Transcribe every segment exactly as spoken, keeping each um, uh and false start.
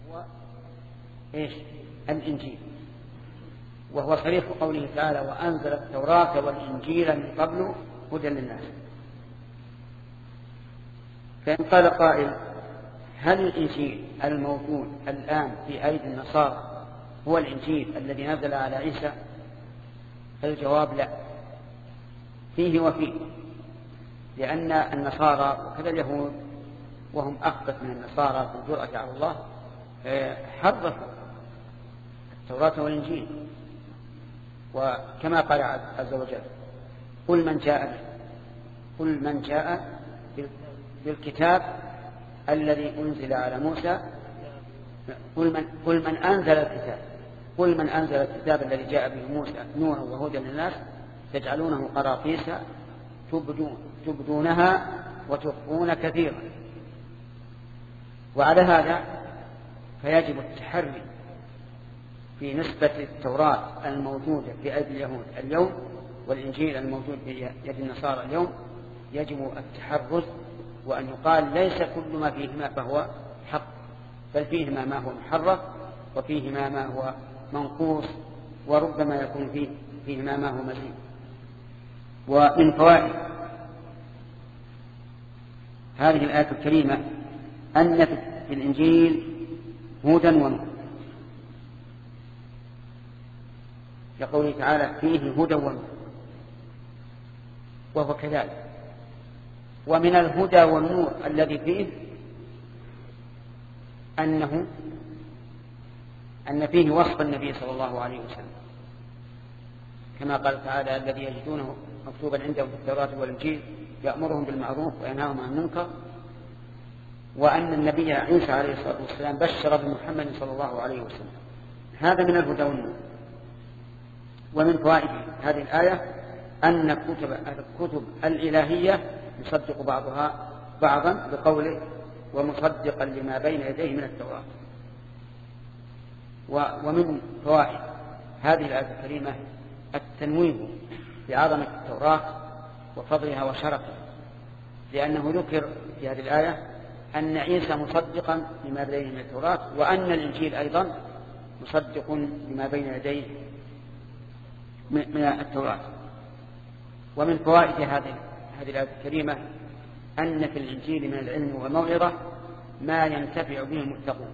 هو إيش؟ الإنجيل، وهو صريح قوله تعالى وأنزل التوراة والإنجيل من قبل هدى للناس. فإن قال قائل هل الإنجيل الموجود الآن في أيدي النصارى هو الإنجيل الذي نزل على عيسى؟ فالجواب لا، فيه وفيه، لأن النصارى وكذا اليهود وهم أخبث من النصارى في الجرأة على الله حرفوا التوراة والإنجيل، وكما قال عز وجل قل من جاء قل من جاء بالكتاب الذي أنزل على موسى قل من, قل من أنزل الكتاب قل من أنزل الكتاب الذي جاء به موسى نورا وهدى للناس تجعلونه قراطيس تبدون تبدونها وتخفون كثيرا. وعلى هذا فيجب التحري في نسبة التوراة الموجودة في أيدي اليهود اليوم والإنجيل الموجود في يد النصارى اليوم، يجب التحرز وأن يقال ليس كل ما فيهما فهو حق، بل فيهما ما هو محرف وفيهما ما هو منقوص، وربما يكون فيه فيهما ما هو مزيد. ومن فوائد هذه الآية الكريمة أن في الإنجيل هدى ونور، لقوله تعالى فيه هدى ونور، وهو كذلك. ومن الهدى والنور الذي فيه أنه أن فيه وصف النبي صلى الله عليه وسلم، كما قال تعالى الذي يجدونه مكتوبا عندهم في التوراة والإنجيل يأمرهم بالمعروف وينهاهم عن المنكر، وأن النبي عيسى عليه الصلاة والسلام بشر بمحمد صلى الله عليه وسلم. هذا من الهدى والنور. ومن فوائد هذه الآية أن كتب الكتب الإلهية يصدق بعضها بعضا بقوله ومصدقا لما بين يديه من التوراة. ومن فوائد هذه الآية الكريمة التنويه بعظمة التوراة وفضلها وشرفها، لأنه ذكر في هذه الآية أن عيسى مصدقا لما بين يديه من التوراة، وأن الإنجيل أيضا مصدق لما بين يديه من التوراة. ومن فوائد هذه هذه الآية الكريمة أن في الإنجيل من العلم والموعظة ما ينتفع به المتقون،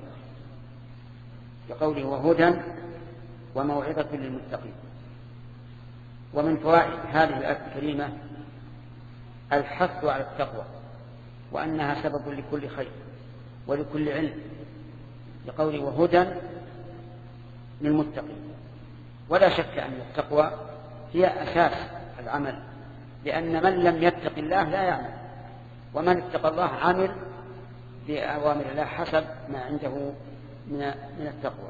بقوله وهدى وموعظة للمتقين. ومن فوائد هذه الآية الكريمة الحث على التقوى، وأنها سبب لكل خير ولكل علم، بقوله وهدى للمتقين. ولا شك أن التقوى هي أساس العمل، لأن من لم يتق الله لا يعمل، ومن اتقى الله عمل بأوامر الله حسب ما عنده من التقوى.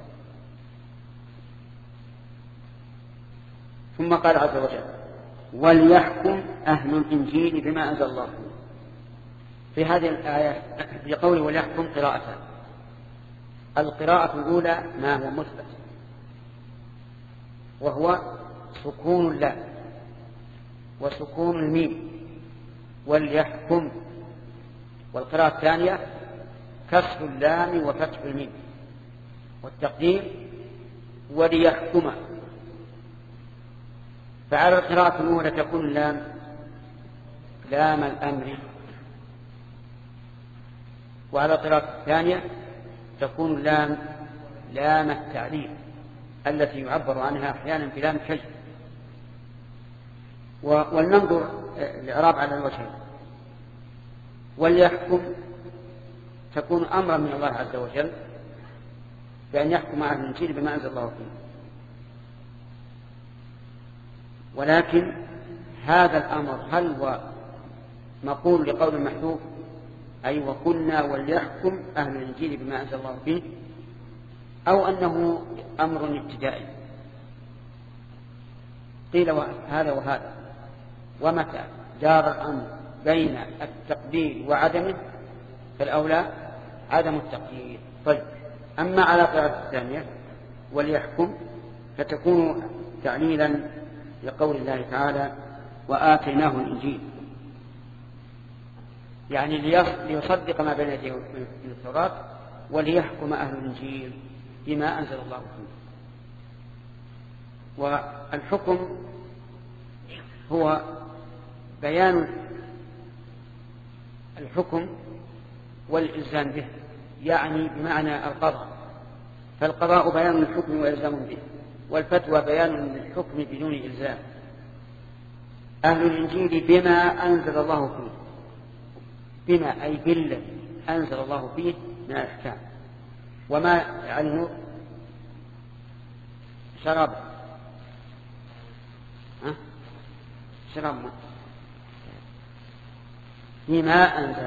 ثم قال عز وجل وليحكم أهل الإنجيل بما أنزل الله فيه. في هذه الآية بقول وليحكم قراءتان. القراءة الأولى ما هو مثبت، وهو سكون اللام وسكون الميم وليحكم، والقراءة الثانية كسر اللام وفتح الميم، والتقدير وليحكم. فعلى القراءة الأولى تكون اللام لام الأمر، وعلى القراءة الثانية تكون اللام لام التعليل التي يعبر عنها أحيانا بلام كي. ولننظر الإعراب على الوجهين. وليحكم تكون أمرا من الله عز وجل بأن يحكم أهل الإنجيل بما أنزل الله فيه، ولكن هذا الأمر هل هو مقول لقول محذوف أي وقلنا وليحكم أهل الإنجيل بما أنزل الله فيه، أو أنه أمر ابتدائي؟ قيل هذا وهذا. ومتى دار الأمر بين التقدير وعدمه فالأولى عدم التقدير. طيب، أما على قراءة الثانية وليحكم فتكون تعليلا لقول الله تعالى وآتيناه الإنجيل، يعني ليصدق ما بين يديه من التوراة وليحكم أهل الإنجيل بما أنزل الله فيه. والحكم هو بيان الحكم والإلزام به، يعني بمعنى القضاء، فالقضاء بيان الحكم وإلزام به، والفتوى بيان الحكم بدون إلزام. أهل الإنجيل بما أنزل الله فيه، بما أي بالذي أنزل الله فيه من الأحكام. وما يعني شراب ها؟ شراب ما بما أنزل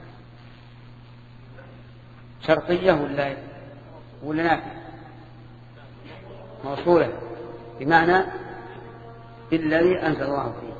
شرطية ولا ولا نافع؟ موصولة بمعنى بالذي أنزل الله فيه.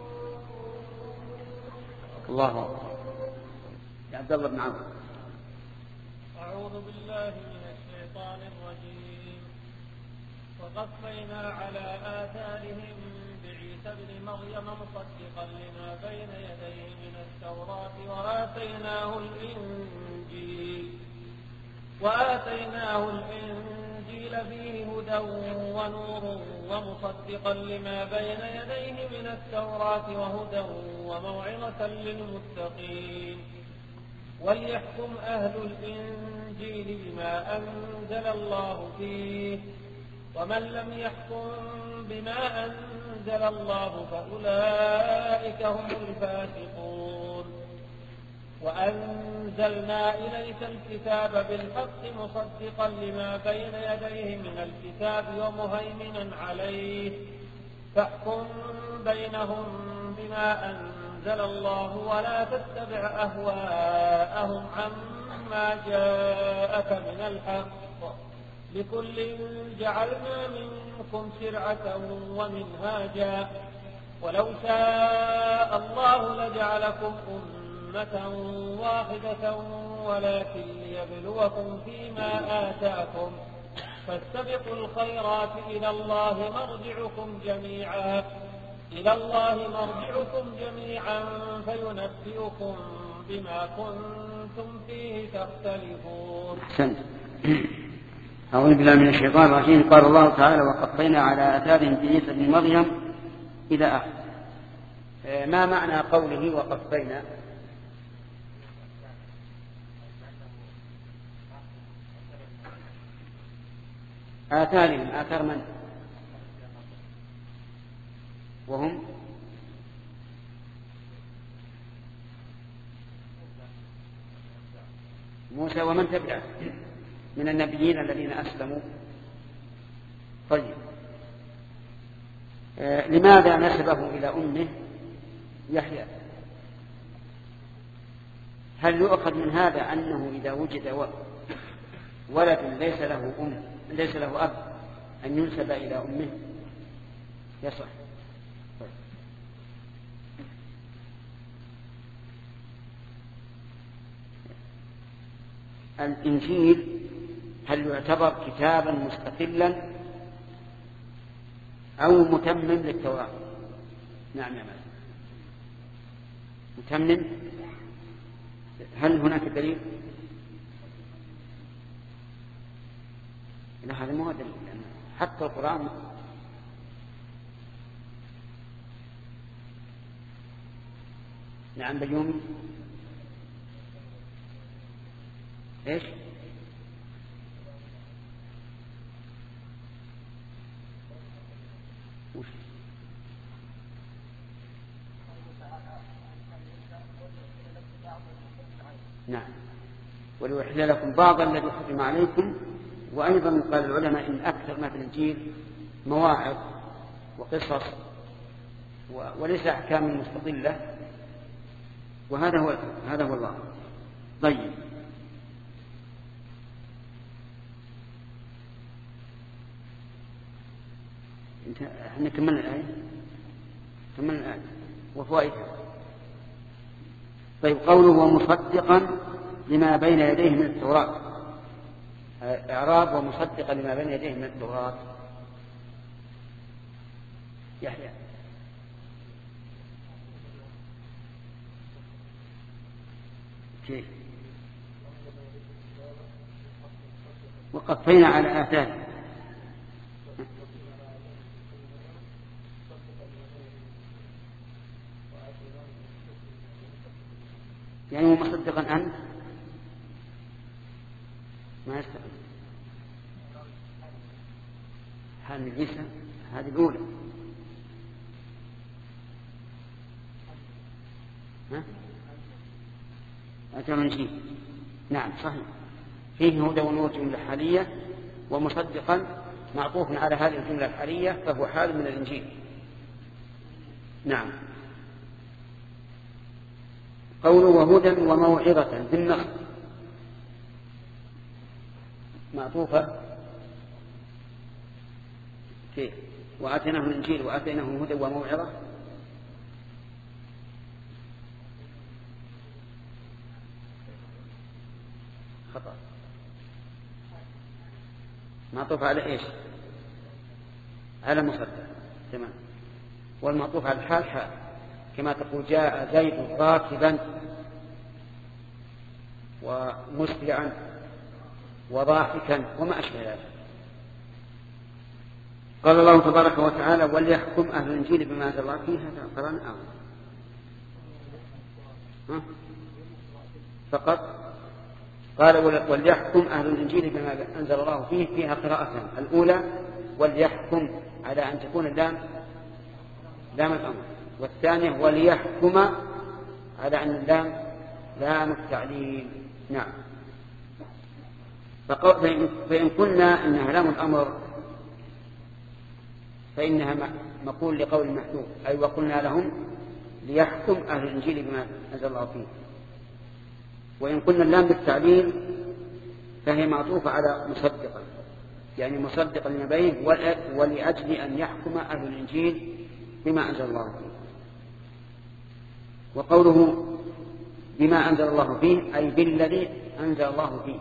الله أكبر. يا عبد الله بن عمرو. أعوذ بالله من الشيطان الرجيم. وقفينا على آثارهم بعيسى ابن مريم مصدقا لما بين يديه من التوراة وآتيناه الإنجيل وآتيناه الإنجيل فيه هدى ونور ومصدقا لما بين يديه من التوراة وهدى وموعظة للمتقين. وليحكم أهل الإنجيل بما أنزل الله فيه، ومن لم يحكم بما أنزل الله فأولئك هم الفاسقون. وأنزلنا إليك الكتاب بالحق مصدقا لما بين يديه من الكتاب ومهيمنا عليه، فاحكم بينهم بما أنزل الله ولا تتبع أهواءهم عما جاءك من الحق، لكل جعلنا منكم شرعة ومنهاجا، ولو شاء الله لجعلكم أمة واحدة ولكن ليبلوكم فيما آتاكم، فاستبقوا الخيرات إلى الله مرجعكم جميعا إلى الله مرجعكم جميعا فينبئكم بما كنتم فيه تختلفون. أعوذ بالله من الشيطان الرجيم. قال الله تعالى: وقفينا على آثارهم بعيسى ابن مريم إلى آخر. ما معنى قوله وقفينا؟ آثارهم آثار من؟ وهم موسى ومن تبعه من النبيين الذين أسلموا. طيب، آه لماذا نسبه إلى أمه يحيى؟ هل يؤخذ من هذا أنه إذا وجد ولد ليس له أم ليس له أب أن ينسب إلى أمه؟ يصح. طيب. الإنجيل هل يعتبر كتابا مستقلا أو متمم للتوراة؟ نعم يا مالك، متمم. هل هناك دليل؟ لا، هذا مو دليل، حتى القرآن نعم. بيومي ايش؟ وش؟ نعم. وليحل لكم بعض الذي حرم عليكم. وأيضا قال العلماء إن أكثر ما في الإنجيل مواعظ وقصص وليس أحكام مستقلة، وهذا هو هذا هو الله. طيب، احنا كملنا الآية كملنا الآية وفوائدها. طيب، قوله ومصدقا لما بين يديه من التوراة، إعراب ومصدقا لما بين يديه من التوراة. يحيى كيف؟ وقفينا على آثاره. يعني هو مصدقا أنت ما يستقيم. هذه عيسى هذه الأولى. ها؟ أتى من شيء. نعم صحيح، فيه هدى ونور جملة حالية، ومصدقا معطوف على هذه الجملة الحالية فهو حال من الإنجيل. نعم. قوله وهدى وموعظة بالنص معطوفة كيف؟ وآتيناه الإنجيل وآتيناه هدى وموعظة. خطأ. معطوف على إيش؟ على مصدر. تمام. والمعطوف على الحال حال، كما تقول جاء زيد راكبا ومسرعا وضاحكا وما أشبه ذلك. قال الله تبارك وتعالى وليحكم أهل الإنجيل بما أنزل الله فيه. هذا قرآن آخر فقط. قال وليحكم أهل الإنجيل بما أنزل الله فيه، فيها قراءتان. الأولى وليحكم على أن تكون اللام لام الأمر، والثانية وليحكم على أن اللام لام التعليل. نعم. فإن قلنا إنها لام الأمر فإنها مقول لقول محذوف، أي وقلنا لهم ليحكم أهل الإنجيل بما أنزل الله فيه. وإن قلنا اللام بالتعليل فهي معطوفة على مصدقا، يعني مصدقا لما بين ولأجل أن يحكم أهل الإنجيل بما أنزل الله فيه. وقوله بما أنزل الله فيه أي بالذي أنزل الله فيه،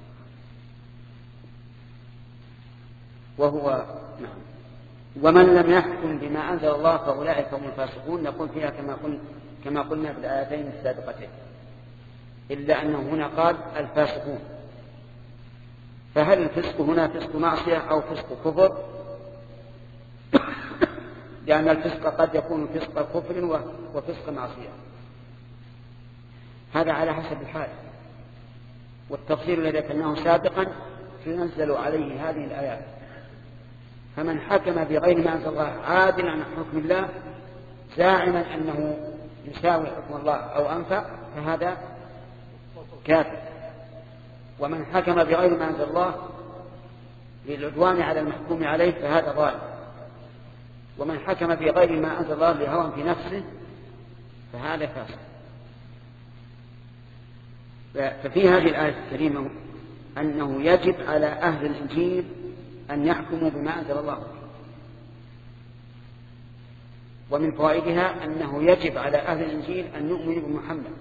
وهو نعم. ومن لم يحكم بما أنزل الله فأولئك هم الفاسقون. نقول فيها كما قلنا كما قلنا في الآيتين السابقتين، إلا أنه هنا قال الفاسقون. فهل الفسق هنا فسق معصية أو فسق كفر؟ لأن الفسق قد يكون فسق كفر وفسق معصية، هذا على حسب الحال. والتفصيل الذي ذكرناه سابقا تنزل عليه هذه الآيات. فمن حكم بغير ما أنزل الله عادلا عن حكم الله زاعما أنه يساوي حكم الله أو أنفع فهذا كافر. ومن حكم بغير ما أنزل الله للعدوان على المحكوم عليه فهذا ظالم. ومن حكم بغير ما أنزل الله لهوى في نفسه فهذا فاسق. ففي هذه الآية الكريمة أنه يجب على أهل الإنجيل أن يحكموا بما أنزل الله. ومن فوائدها أنه يجب على أهل الإنجيل أن يؤمنوا بمحمد.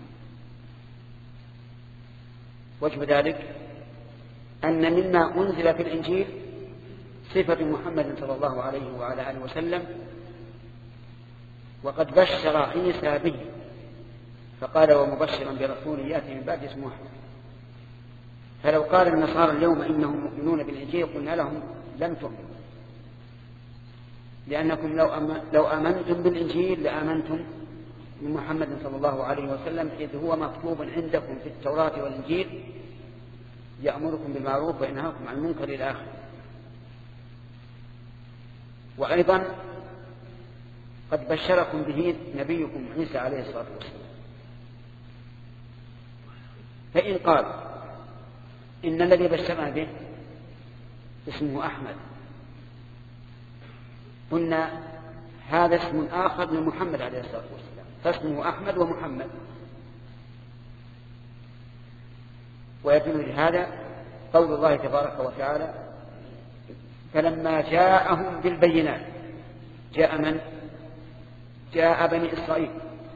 وجه ذلك أن مما أنزل في الإنجيل صفة محمد صلى الله عليه وعلى آله وسلم، وقد بشر عيسى به فقال ومبشرا برسول يأتي من بعد اسمه أحمد. فلو قال النصارى اليوم إنهم مؤمنون بالإنجيل قلنا لهم لم تؤمنوا، لأنكم لو آمنتم بالإنجيل لآمنتم بمحمد صلى الله عليه وسلم، إذ هو مكتوب عندكم في التوراة والإنجيل يأمركم بالمعروف وينهاكم عن المنكر إلى آخره. وأيضا قد بشركم به نبيكم عيسى عليه الصلاة والسلام. فإن قال إن الذي بشرنا به اسمه أحمد، قلنا هذا اسم آخر من محمد عليه الصلاة والسلام، فاسمه أحمد ومحمد. ويدل لهذا قول الله تبارك وتعالى فلما جاءهم بالبينات. جاء من؟ جاء بني إسرائيل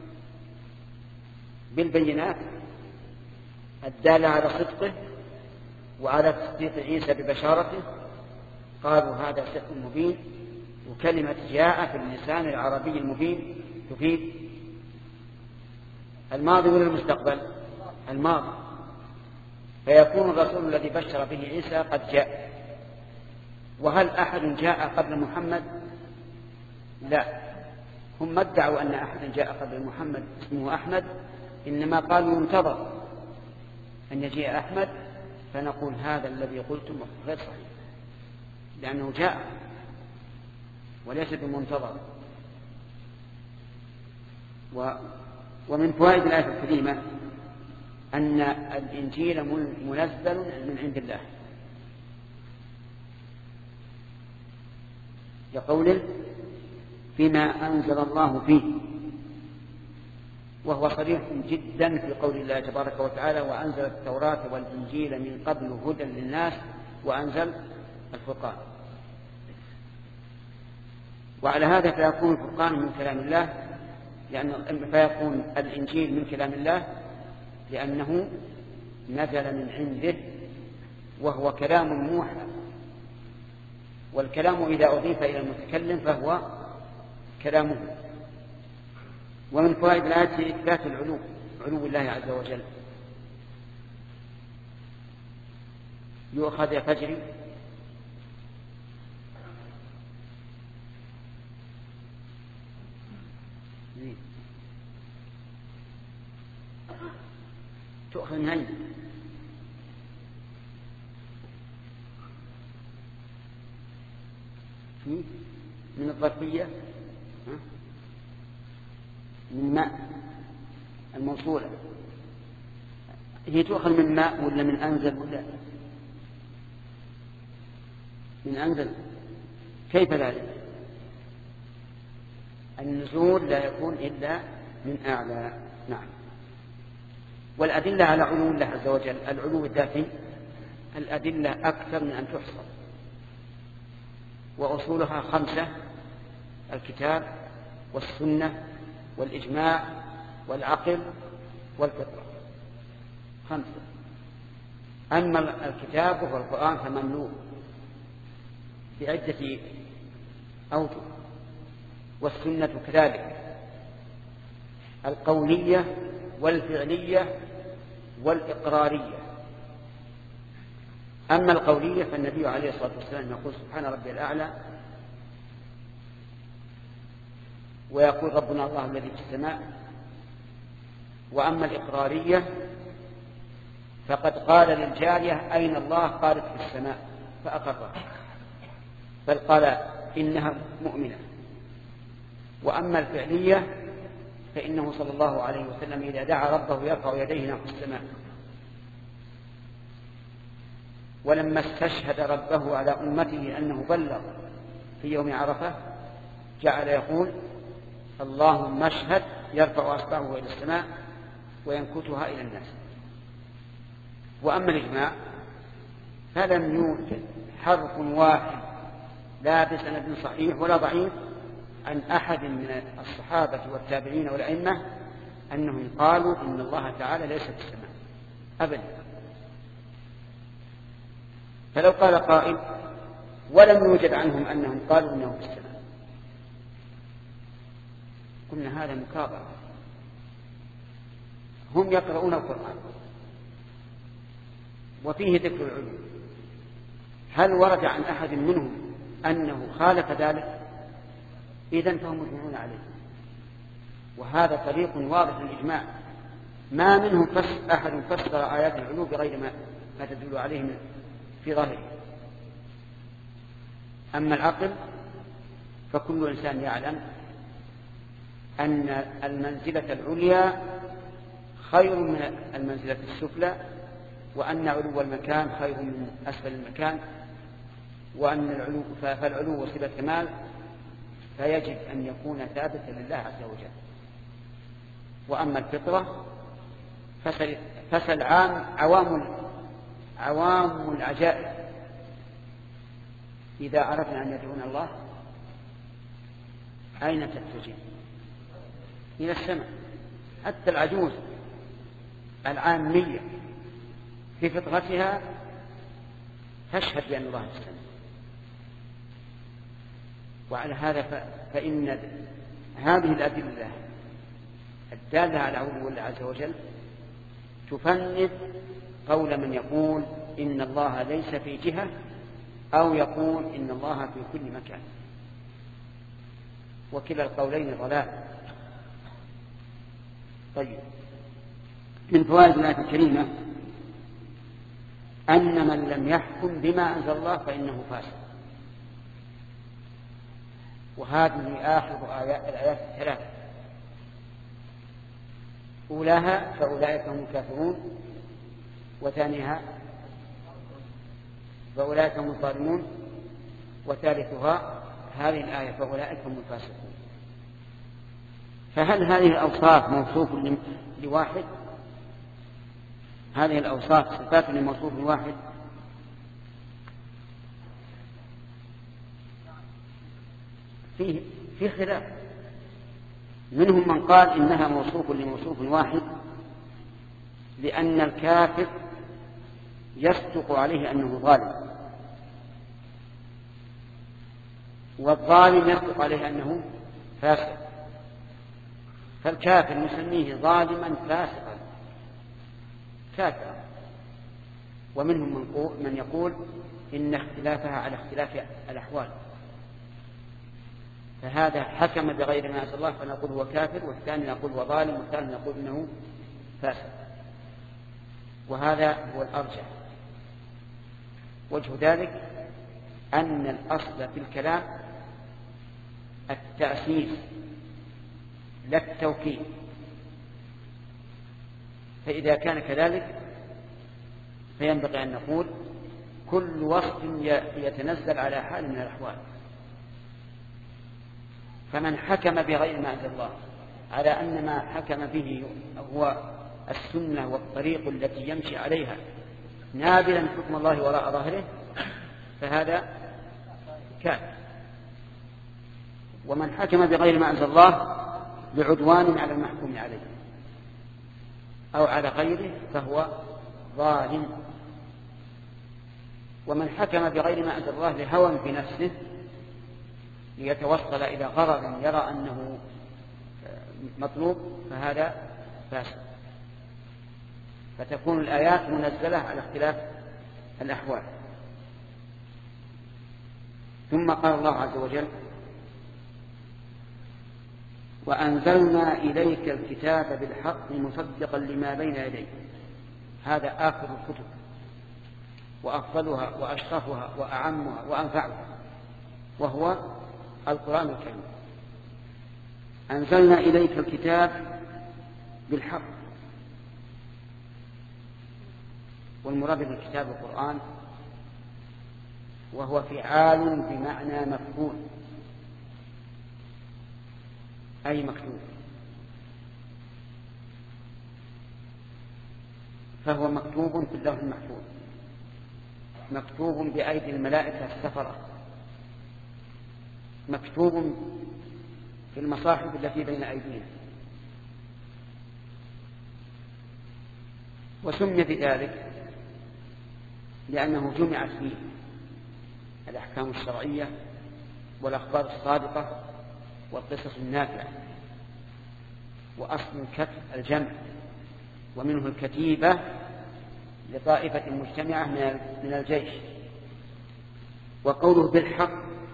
بالبينات الدالة على صدقه وعلى تصديق عيسى ببشارته. قالوا هذا سحر مبين. وكلمة جاء في اللسان العربي المبين تفيد الماضي ولا المستقبل؟ الماضي. فيكون الرسول الذي بشر به عيسى قد جاء. وهل أحد جاء قبل محمد؟ لا، هم ما ادعوا أن أحد جاء قبل محمد اسمه أحمد، إنما قالوا ينتظر أن يجيء أحمد، فنقول هذا الذي قلتم غير صحيح، لأنه جاء وليس بمنتظر. و ومن فوائد الآية الكريمة أن الإنجيل منزل من عند الله، لقوله فيما أنزل الله فيه، وهو صريح جدا في قول الله تبارك وتعالى وأنزل التوراة والإنجيل من قبل هدى للناس وأنزل الفرقان. وعلى هذا فيكون الفرقان من كلام الله، لأن فيكون الإنجيل من كلام الله لأنه نزل من عنده وهو كلام موحى، والكلام إذا أضيف إلى المتكلم فهو كلامه. ومن فوائد الآية إثبات العلو، علو الله عز وجل. يؤخذ يا فجري تؤخذ من هين من الظرفية من ماء الموصولة، هي تؤخذ من ماء ولا من أنزل ولا من أنزل؟ كيف ذلك؟ النزول لا يكون إلا من أعلى. نعم. والأدلة على علو الله عز وجل، العلو الذاتي، الأدلة أكثر من أن تحصى، وأصولها خمسة: الكتاب والسنة والإجماع والعقل والفطرة، خمسة. أما الكتاب وهو القرآن فمملوء بعدة أوجه، والسنة كذلك، القولية والفعلية والإقرارية. أما القولية فالنبي عليه الصلاة والسلام يقول سبحان ربي الأعلى، ويقول ربنا الله الذي في السماء. وأما الإقرارية فقد قال للجارية أين الله؟ قالت في السماء فأقرها، بل قال إنها مؤمنة. وأما الفعلية فإنه صلى الله عليه وسلم إذا دعا ربه يرفع يديه نحو السماء، ولما استشهد ربه على أمته أنه بلغ في يوم عرفة جعل يقول اللهم اشهد، يرفع أصبعه إلى السماء وينكتها إلى الناس. وأما الإجماع فلم يوجد حرف واحد لا بسند صحيح ولا ضعيف عن أحد من الصحابة والتابعين والأئمة أنهم قالوا إن الله تعالى ليس في السماء أبدا. فلو قال قائل ولم يوجد عنهم أنهم قالوا إنه في السماء، قلنا هذا مكابرة. هم يقرؤون القرآن وفيه ذكر العلو، هل ورد عن أحد منهم أنه خالف ذلك؟ إذن فهم مجمعون عليه، وهذا طريق واضح للإجماع، ما منهم فس أحد فسر آيات العلو بغير ما, ما تدل عليه في ظاهره. أما العقل فكل إنسان يعلم أن المنزلة العليا خير من المنزلة السفلى، وأن علو المكان خير من أسفل المكان، وأن العلو فالعلو صفة كمال، فيجب أن يكون ثابتا لله عز وجل. وأما الفطرة فسل عام عوام عوام العجائب إذا عرفنا أن يدعون الله أين تتجه؟ إلى السماء. حتى العجوز العامية في فطرتها تشهد بأن الله في السماء. وعلى هذا فإن هذه الأدلة الدالة على علو الله عز وجل تفند قول من يقول إن الله ليس في جهة أو يقول إن الله في كل مكان، وكلا القولين ضلال. طيب، من فوائد الآية الكريمة أن من لم يحكم بما أنزل الله فإنه فاسق، وهذه آخر آيات الآيات الثلاث، أولاها فأولئك هم الكافرون، وثانيها فأولئك هم الظالمون، وثالثها هذه الآية فأولئك هم الفاسقون. فهل هذه الأوصاف موصوف لواحد؟ هذه الأوصاف صفات لموصوف واحد؟ فيه في خلاف، منهم من قال إنها موصوف لموصوف واحد لأن الكافر يصدق عليه أنه ظالم، والظالم يصدق عليه أنه فاسق، فالكافر نسميه ظالما فاسقا كافرا. ومنهم من يقول إن اختلافها على اختلاف الأحوال، فهذا حكم بغير ما أنزل الله فنقول هو كافر، والثاني نقول هو ظالم، والثالث نقول إنه فاسق، وهذا هو الأرجح. وجه ذلك أن الأصل في الكلام التأسيس لا التوكيد، فإذا كان كذلك فينبغي أن نقول كل وصف يتنزل على حال من الأحوال. فمن حكم بغير ما أنزل الله على أن ما حكم به هو السنة والطريق التي يمشي عليها نابلا حكم الله وراء ظهره فهذا كافر. ومن حكم بغير ما أنزل الله بعدوان على المحكوم عليه أو على غيره فهو ظالم. ومن حكم بغير ما أنزل الله لهوى في نفسه ليتوصل إلى غرض يرى أنه مطلوب فهذا فاسد. فتكون الآيات منزلة على اختلاف الأحوال. ثم قال الله عز وجل: وأنزلنا إليك الكتاب بالحق مصدقا لما بين يديه. هذا آخر الكتب وأفضلها وأشرفها وأعمها وأنفعها، وهو القرآن الكريم. أنزلنا إليك الكتاب بالحق، والمراد بالكتاب القرآن، وهو فعال بمعنى مفعول أي مكتوب، فهو مكتوب في اللوح المحفوظ، مكتوب بأيدي الملائكة السفرة، مكتوب في المصاحف التي بين أيدينا. وسمي بذلك لأنه جمعت فيه الأحكام الشرعية والأخبار الصادقة والقصص النافعة. وأصل الكتب الجمع، ومنه الكتيبة لطائفة مجتمعة من الجيش. وقوله بالحق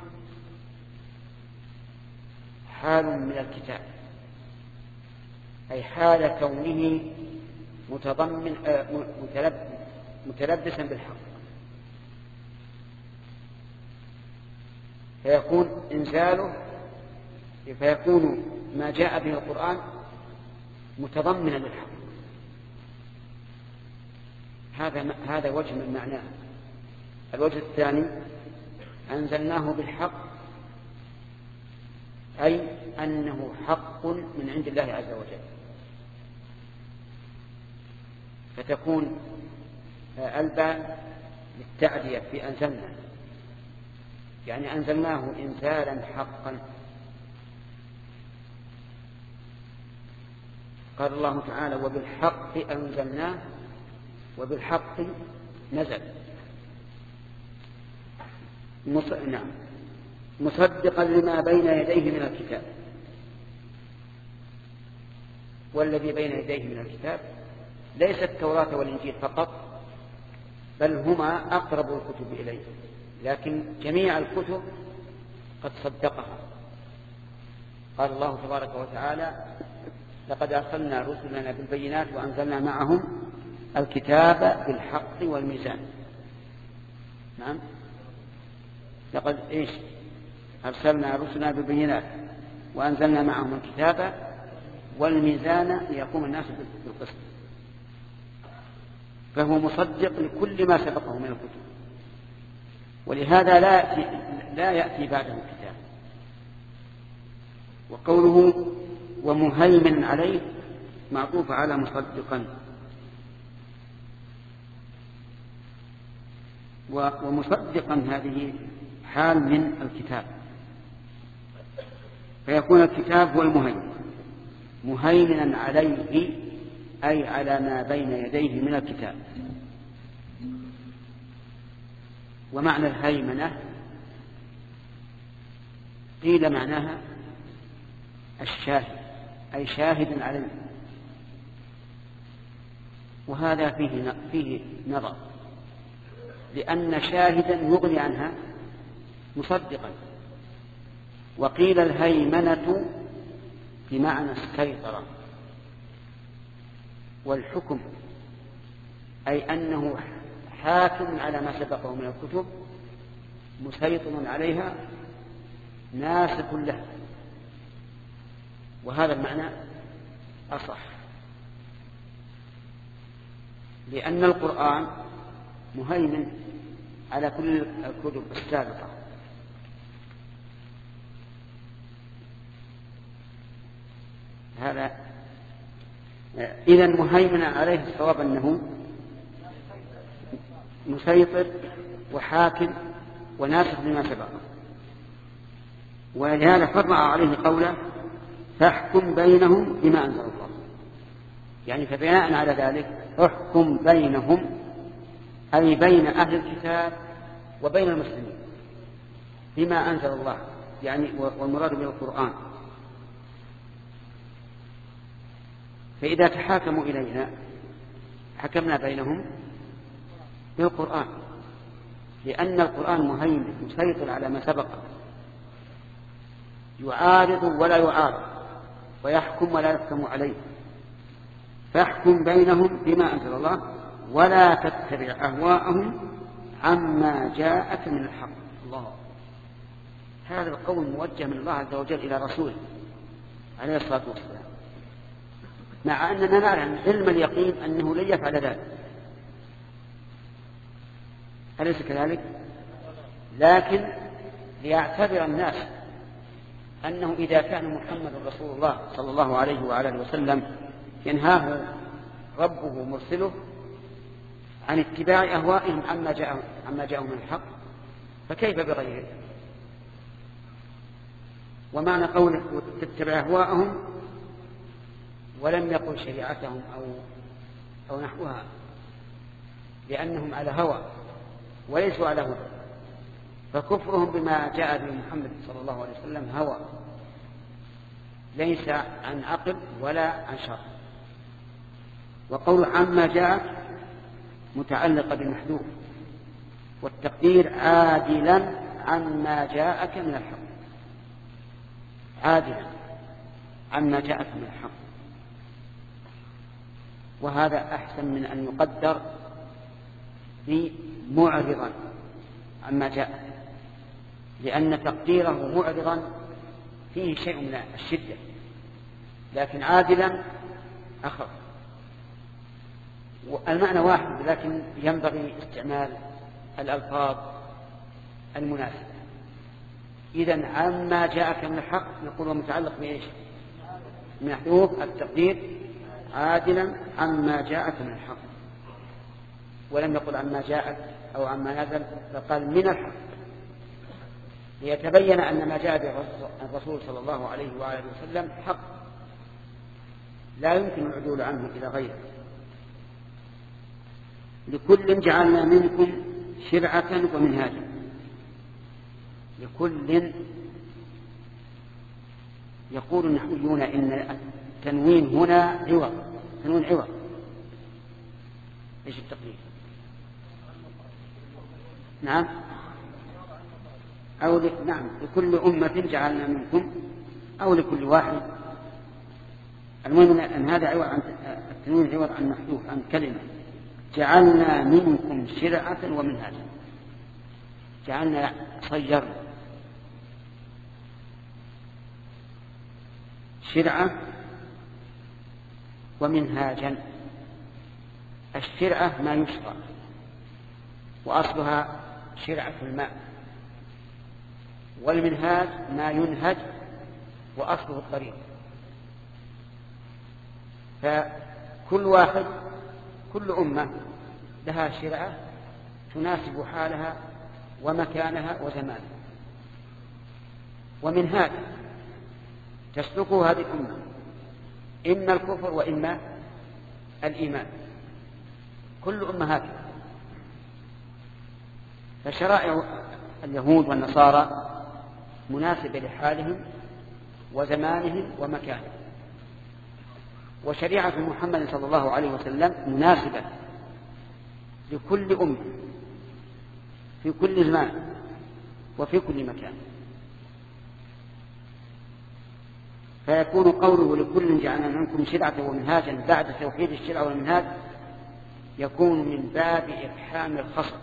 حال من الكتاب، أي حال كونه متضمن متلبسا بالحق، فيكون إنزاله فيكون ما جاء به القرآن متضمنا للحق. هذا هذا وجه من معناه. الوجه الثاني: أنزلناه بالحق، أي أنه حق من عند الله عز وجل، فتكون الباء للتعدية في أنزلنا، يعني أنزلناه إنزالا حقا. قال الله تعالى: وبالحق أنزلناه وبالحق نزل. مص... نعم مصدقا لما بين يديه من الكتاب. والذي بين يديه من الكتاب ليس التوراة والإنجيل فقط، بل هما أقرب الكتب إليه، لكن جميع الكتب قد صدقها. قال الله تبارك وتعالى: لقد أرسلنا رسلنا بالبينات وأنزلنا معهم الكتاب بالحق والميزان. نعم، لقد إيش أرسلنا رسلنا بالبينات وأنزلنا معهم الكتاب والميزان ليقوم الناس بالقسط. فهو مصدق لكل ما سبقه من الكتب، ولهذا لا يأتي, لا يأتي بعده الكتاب. وقوله ومهيمن عليه معطوف على مصدقا، ومصدقا هذه حال من الكتاب، فيكون الكتاب هو المهيمن، مهيمنا عليه أي على ما بين يديه من الكتاب. ومعنى الهيمنة قيل معناها الشاهد، أي شاهد عليه، وهذا فيه فيه نظر، لأن شاهدا يغني عنها مصدقا. وقيل الهيمنة بمعنى السيطرة والحكم، أي أنه حاكم على ما سبقه من الكتب، مسيطر عليها، ناسخ له. وهذا المعنى أصح، لأن القرآن مهيمن على كل الكتب السابقة. هذا إذا مهيمنا عليه الصواب أنه مسيطر وحاكم وناسخ لما سبقه. ولهذا فرع عليه قوله فاحكم بينهم بما أنزل الله، يعني فبناء على ذلك احكم بينهم، أي بين أهل الكتاب وبين المسلمين بما أنزل الله، يعني والمراد بالقرآن. فإذا تحاكموا إلينا حكمنا بينهم بالقرآن، لأن القرآن مهيمن مسيطر على ما سبق، يعارض ولا يعارض، ويحكم ولا يحكم عليه. فاحكم بينهم بما أنزل الله ولا تتبع أهواءهم عما جاءك من الحق. الله، هذا القول موجه من الله عز وجل إلى رسوله عليه الصلاة والسلام، مع أننا نعلم علم اليقين أنه لن يفعل ذلك، أليس كذلك؟ لكن ليعتبر الناس أنه إذا كان محمد رسول الله صلى الله عليه وعلى اله وسلم ينهاه ربه مرسله عن اتباع أهوائهم عما جاءهم عما جاءهم من الحق، فكيف بغيره؟ ومعنى قوله تتبع أهواءهم ولم يقل شريعتهم أو أو نحوها، لأنهم على هوى وليسوا على هدى، فكفرهم بما جاء به محمد صلى الله عليه وسلم هوى، ليس عن عقل ولا عن شرع. وقول عما جاءك متعلق بمحذوف، والتقدير عادلا عما جاءك من الحق، عادلا عما جاءك من الحق. وهذا أحسن من أن يقدر بمعرضا عما جاء، لأن تقديره معرضا فيه شيء من الشدة، لكن عادلا أخف. المعنى واحد، لكن ينبغي استعمال الألفاظ المناسبة. إذن عما جاءك من الحق نقول متعلق بإيش؟ محذوف التقدير عادلا عما جاءك من الحق، ولم يقل عما جاءك أو عما نزل، فقال من الحق، ليتبين أن ما جاء به الرسول صلى الله عليه وآله وسلم حق لا يمكن العدول عنه إلى غيره. لكل جعلنا منكم شرعة ومنهاجا، لكل. يقول النحويون إن التنوين هنا عوض، تنوين عوض، إيش التقليد؟ نعم أو لك نعم لكل أمة جعلنا منكم أو لكل واحد. المهم أن هذا عوض عن التنوين عوض عن محذوف عن كلمة جعلنا منكم شرعة ومنهاجا. جعلنا صيرنا شرعة ومنهاجا. الشرعة ما يشرع وأصلها شرعة الماء، والمنهاج ما ينهج وأصله الطريق. فكل واحد كل أمة لها شرعة تناسب حالها ومكانها وزمانها، ومنهاج تسلكه هذه الأمة إما الكفر وإما الإيمان. كل أمة هكذا. فشرائع اليهود والنصارى مناسبة لحالهم وزمانهم ومكانهم، وشريعة محمد صلى الله عليه وسلم مناسبة لكل أمة في كل زمان وفي كل مكان. فيكون قوله لكل جعلنا منكم شرعة ومنهاجا بعد توحيد الشرع والمنهاج يكون من باب إفحام الخصم،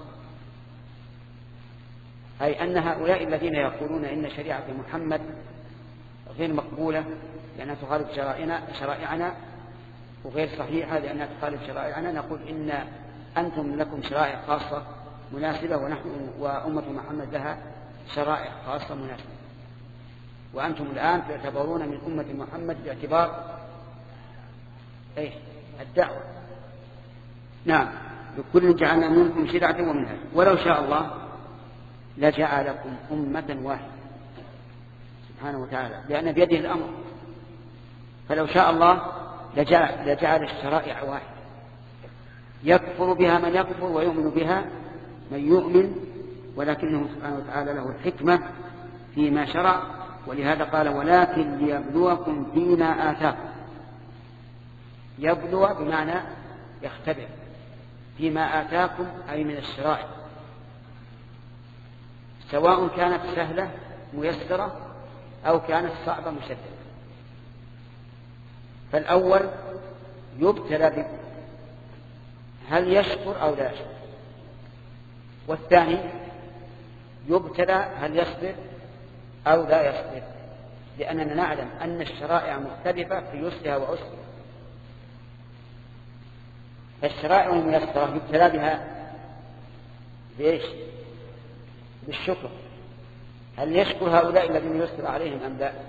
أي أن هؤلاء الذين يقولون إن شريعة محمد غير مقبولة لأنها تخالف شرائعنا, شرائعنا وغير صحيحة لأنها تخالف شرائعنا، نقول إن أنتم لكم شرائع خاصة مناسبة ونحن وأمة محمد لها شرائع خاصة مناسبة، وأنتم الآن تعتبرون من أمة محمد باعتبار إيه الدعوة. نعم لكل جعلنا منكم شرعة ومنهاج ولو شاء الله لجعلكم أمة واحدة سبحانه وتعالى، لأن بيده الأمر. فلو شاء الله لجعل, لجعل الشرائع واحدة يكفر بها من يكفر ويؤمن بها من يؤمن، ولكنه سبحانه وتعالى له الحكمة فيما شرع. ولهذا قال ولكن ليبلوكم فيما آتاكم. يبلو بمعنى يختبر، فيما آتاكم أي من الشرائع، سواء كانت سهلة ميسرة أو كانت صعبة مشددة. فالأول يبتلى بكم هل يشكر أو لا يشكر، والثاني يبتلى هل يصبر أو لا يصبر، لأننا نعلم أن الشرائع مختلفة في يسرها وعسرها. فالشرائع الميسرة يبتلى بها بإيش؟ بالشكر، هل يشكر هؤلاء الذين يسر عليهم أم لا.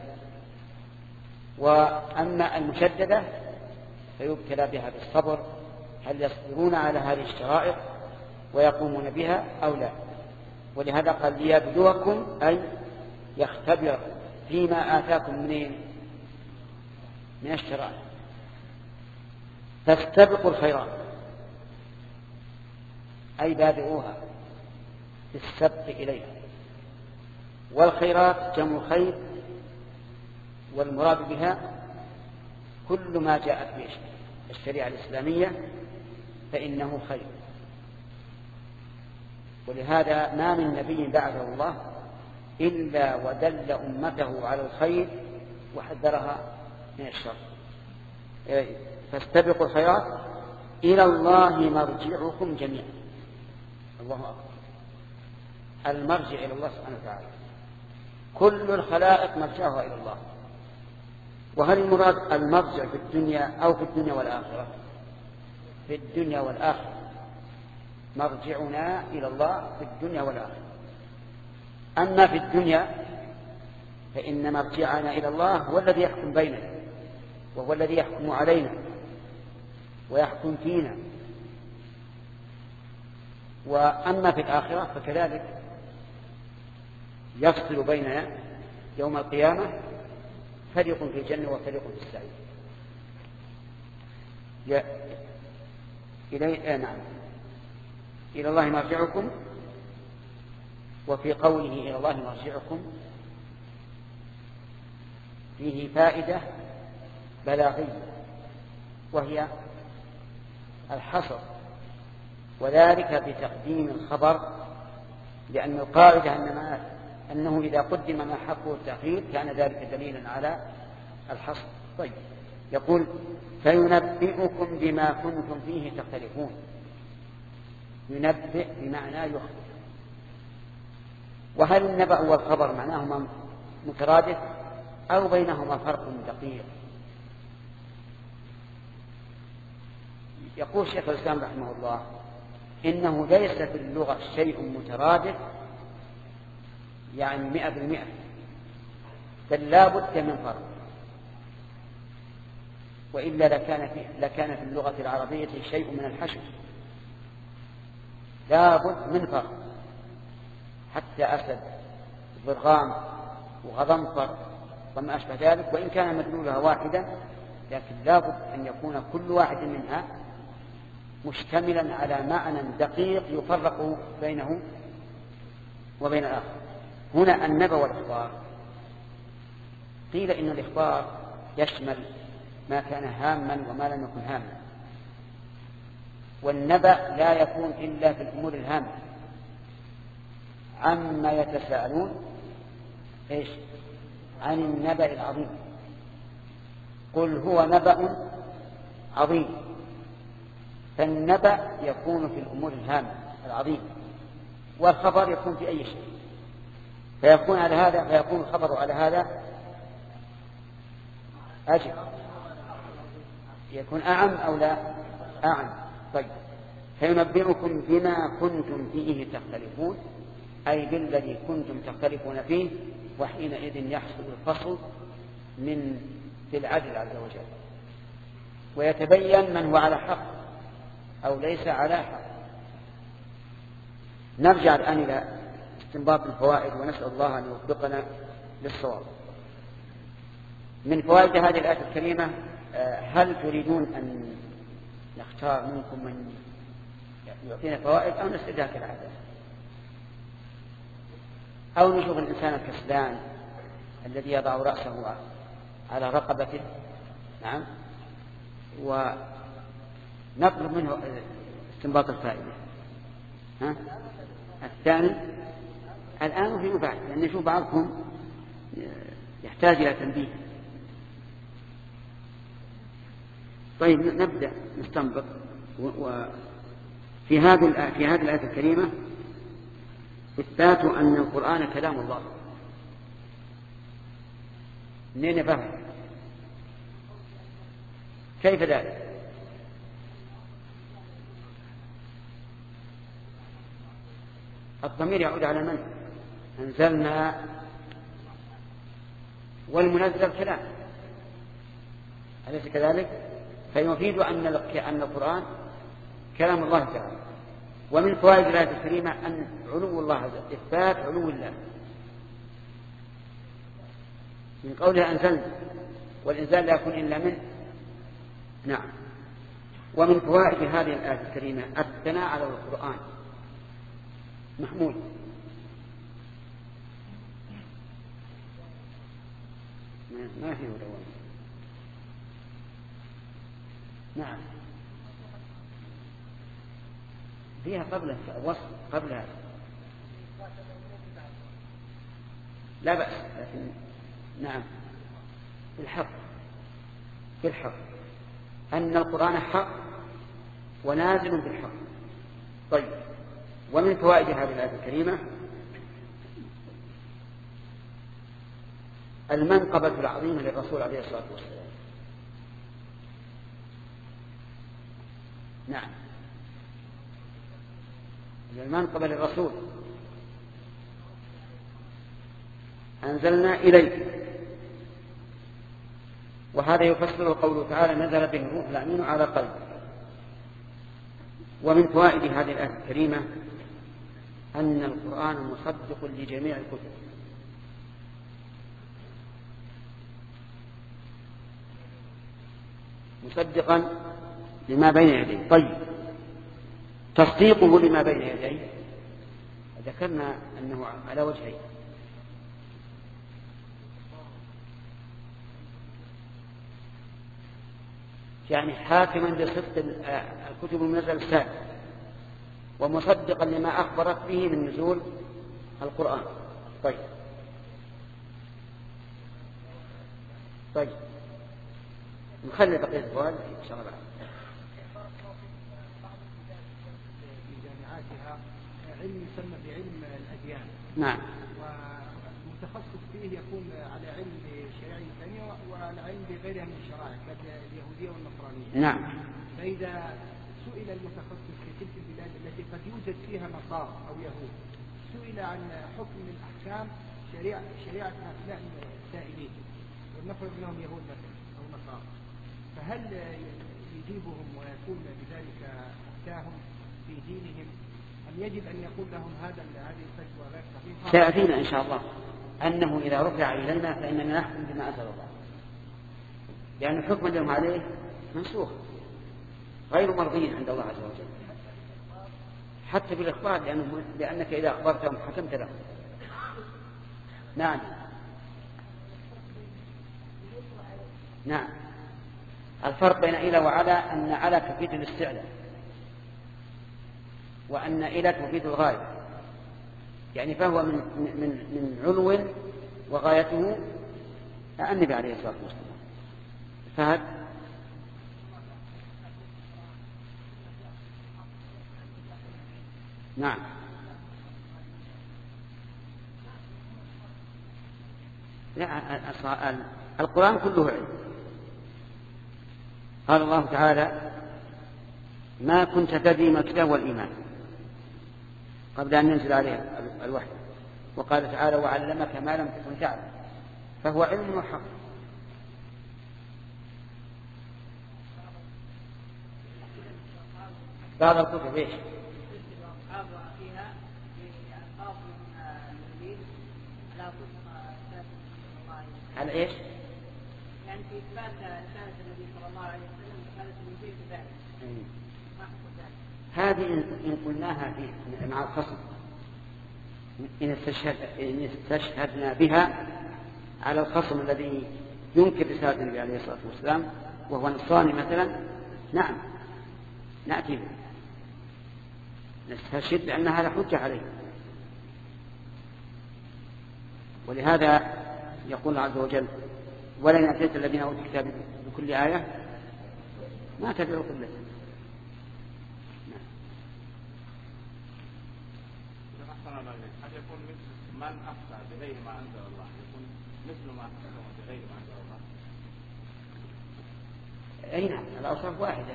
وأما المشددة فيبتلى بها بالصبر، هل يصبرون على هذه الشرائع ويقومون بها أو لا. ولهذا قال ليبلوكم أي يختبر فيما آتاكم منين من الشرائع. فاستبقوا الخيرات أي بادئوها بالسبق إليها. والخيرات جمع خير، والمراد بها كل ما جاءت به الشريعة الإسلامية فإنه خير. ولهذا ما من نبي بعده الله إلا ودل أمته على الخير وحذرها من الشر. فاستبقوا الخيرات إلى الله مرجعكم جميعا. الله أكبر. المرجع إلى الله سبحانه وتعالى، كل الخلائق مرجعها إلى الله. وهل المراد المرجع في الدنيا أو في الدنيا والآخرة؟ في الدنيا والآخرة. مرجعنا إلى الله في الدنيا والآخرة. أما في الدنيا فإن مرجعنا إلى الله هو الذي يحكم بيننا، وهو الذي يحكم علينا ويحكم فينا. وأما في الآخرة فكذلك يفصل بيننا يوم القيامة، فريق في الجنة وفريق في السعير. إلي... آه نعم إلى الله مرجعكم. وفي قوله إلى الله مرجعكم فيه فائدة بلاغية، وهي الحصر وذلك بتقديم الخبر، لأن القاعدة أن أنه إذا قدم ما حقه التأخير كان ذلك دليلا على الحصر. طيب، يقول فينبئكم بما كنتم فيه تختلفون. ينبئ بمعنى يخبر. وهل النبأ والخبر معناهما مترادف أو بينهما فرق دقيق؟ يقول شيخ الإسلام رحمه الله إنه ليس في اللغة شيء مترادف يعني مئة بالمئة، بل لا بد من فرق، وإلا لكان في, لكان في اللغة العربية شيء من الحشو. لا بد من فرق، حتى أسد ضرغام وغضنفر وما أشبه ذلك، وإن كان مدلولها واحدا لكن لا بد أن يكون كل واحد منها مشتملا على معنى دقيق يفرق بينه وبين الآخر. هنا النبأ والإخبار، قيل إن الإخبار يشمل ما كان هاما وما لم يكن هاما، والنبأ لا يكون إلا في الأمور الهامة. عما يتساءلون إيش؟ عن النبأ العظيم. قل هو نبأ عظيم. فالنبأ يكون في الأمور الهامة العظيمة، والخبر يكون في أي شيء، فيكون على هذا فيكون الخبر على هذا أجل، يكون أعم أو لا أعم. طيب، فينبئكم بما كنتم فيه تختلفون، أي بالذي كنتم تختلفون فيه، وحينئذ يحصل الفصل من في العدل عز وجل، ويتبين من هو على حق أو ليس على حق. نرجع الآن إلى استنباط الفوائد، ونسأل الله أن يوفقنا للصواب. من فوائد هذه الآية الكريمة، هل تريدون أن نختار منكم من يعطينا فوائد أو نسردها كالعادة، أو نشوف الإنسان الكسلان الذي يضع رأسه على رقبته، نعم، ونطلب منه استنباط الفائدة. ها؟ الثاني الآن وفيما بعد، لأن نشوف بعضكم يحتاج إلى تنبيه. طيب، نبدأ نستنبط. وفي هذه في هذه الآية الكريمة إثبات أن القرآن كلام الله. منين نفهم؟ كيف ذلك؟ الضمير يعود على من؟ أنزلنا، والمنزل كلام، أليس كذلك؟ فيفيد أن أن القرآن كلام الله تعالى. ومن فوائد الآية الكريمة أن علو الله، إثبات علو الله من قوله أنزلنا، والإنزال لا يكون إلا منه. نعم. ومن فوائد هذه الآية الكريمة الثناء على القرآن محمود. ما فيه دوام. نعم، فيها قبل وصف قبلها لا بأس، لكن نعم بالحق بالحق أن القرآن حق ونازل بالحق. طيب، ومن فوائد هذه الآية الكريمة المنقبة العظيمة للرسول عليه الصلاة والسلام. نعم، المنقبة للرسول. أنزلنا إليك، وهذا يفسر قوله تعالى نزل به الروح الأمين على قلبك. ومن فوائد هذه الآية الكريمة أن القرآن مصدق لجميع الكتب، مصدقا لما بين يديه. طيب، تصديقه لما بين يديه ذكرنا أنه على وجهين. يعني حاكما بصدق الكتب المنزلة السابقة، ومصدقا لما أخبرت به من نزول القرآن. طيب طيب نخلي بقية الفوائد إن شاء الله. في جامعاتها علم يسمى بعلم الأديان. نعم. والمتخصص فيه يكون على علم بشريعة ثانية وعلى علم بغيرها من الشرائع كاليهودية والنصرانية. نعم. فإذا سئل المتخصص في تلك البلاد التي قد يوجد فيها نصارى أو يهود سئل عن حكم من أحكام شريعة شريعة هؤلاء السائلين ولنفرض أنهم يهود مثلا أو نصارى، فهل يجيبهم ويكون بذلك أفتاهم في دينهم أم يجب أن يقول لهم هذا هذه الفتوى غير صحيحة؟ سيأتينا إن شاء الله أنه إذا رفع إلينا فإننا نحكم بما أنزل الله، لأن الحكم لهم عليه منسوخ غير مرضي عند الله عز وجل حتى بالإخبار، لأنه لأنك إذا أخبرتهم حكمت لهم. نعم نعم. الفرق بين إلى وعلى أن على تفيد الاستعلاء وأن إلى تفيد الغاية، يعني فهو من من من علو وغايته النبي عليه الصلاة والسلام. فهد نعم. لا القرآن كله علم. قال الله تعالى ما كنت تدري ما الكتاب والإيمان قبل أن ينزل عليه الوحي، وقال تعالى وعلمك ما لم تكن تعلم، فهو علم وحق. بعض الكتب ايش؟ على ايش؟ يعني في إثبات رسالة النبي صلى الله عليه وسلم رسالة الإنجيل كذلك. هذه إن قلناها في مع الخصم إن استشهد إن استشهدنا بها على الخصم الذي ينكر رسالة النبي عليه الصلاة والسلام وهو نصراني مثلا، نعم نأتي به نستشهد بأن هذا حجة عليه. ولهذا يقول الله عز وجل ولئن أتيت الذين أوتوا الكتاب بكل آية ما تبعوا قبلته. قد يكون مثل من أفتى بغير ما أنزل الله يكون مثل ما أفتى بغير ما أنزل الله. أي نعم الأوصاف واحدة،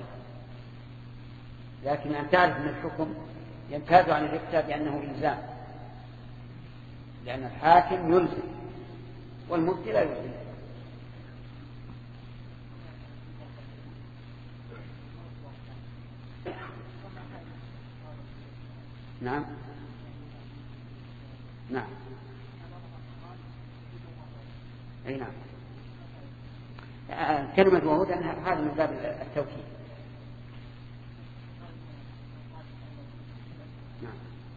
لكن أن تعرف أن الحكم يمتاز عن الإفتاء بأنه إلزام، لأن الحاكم يلزم والمفتي لا يلزم. نعم نعم أي نعم. كلمة وهدى هذا من باب التوكيد. نعم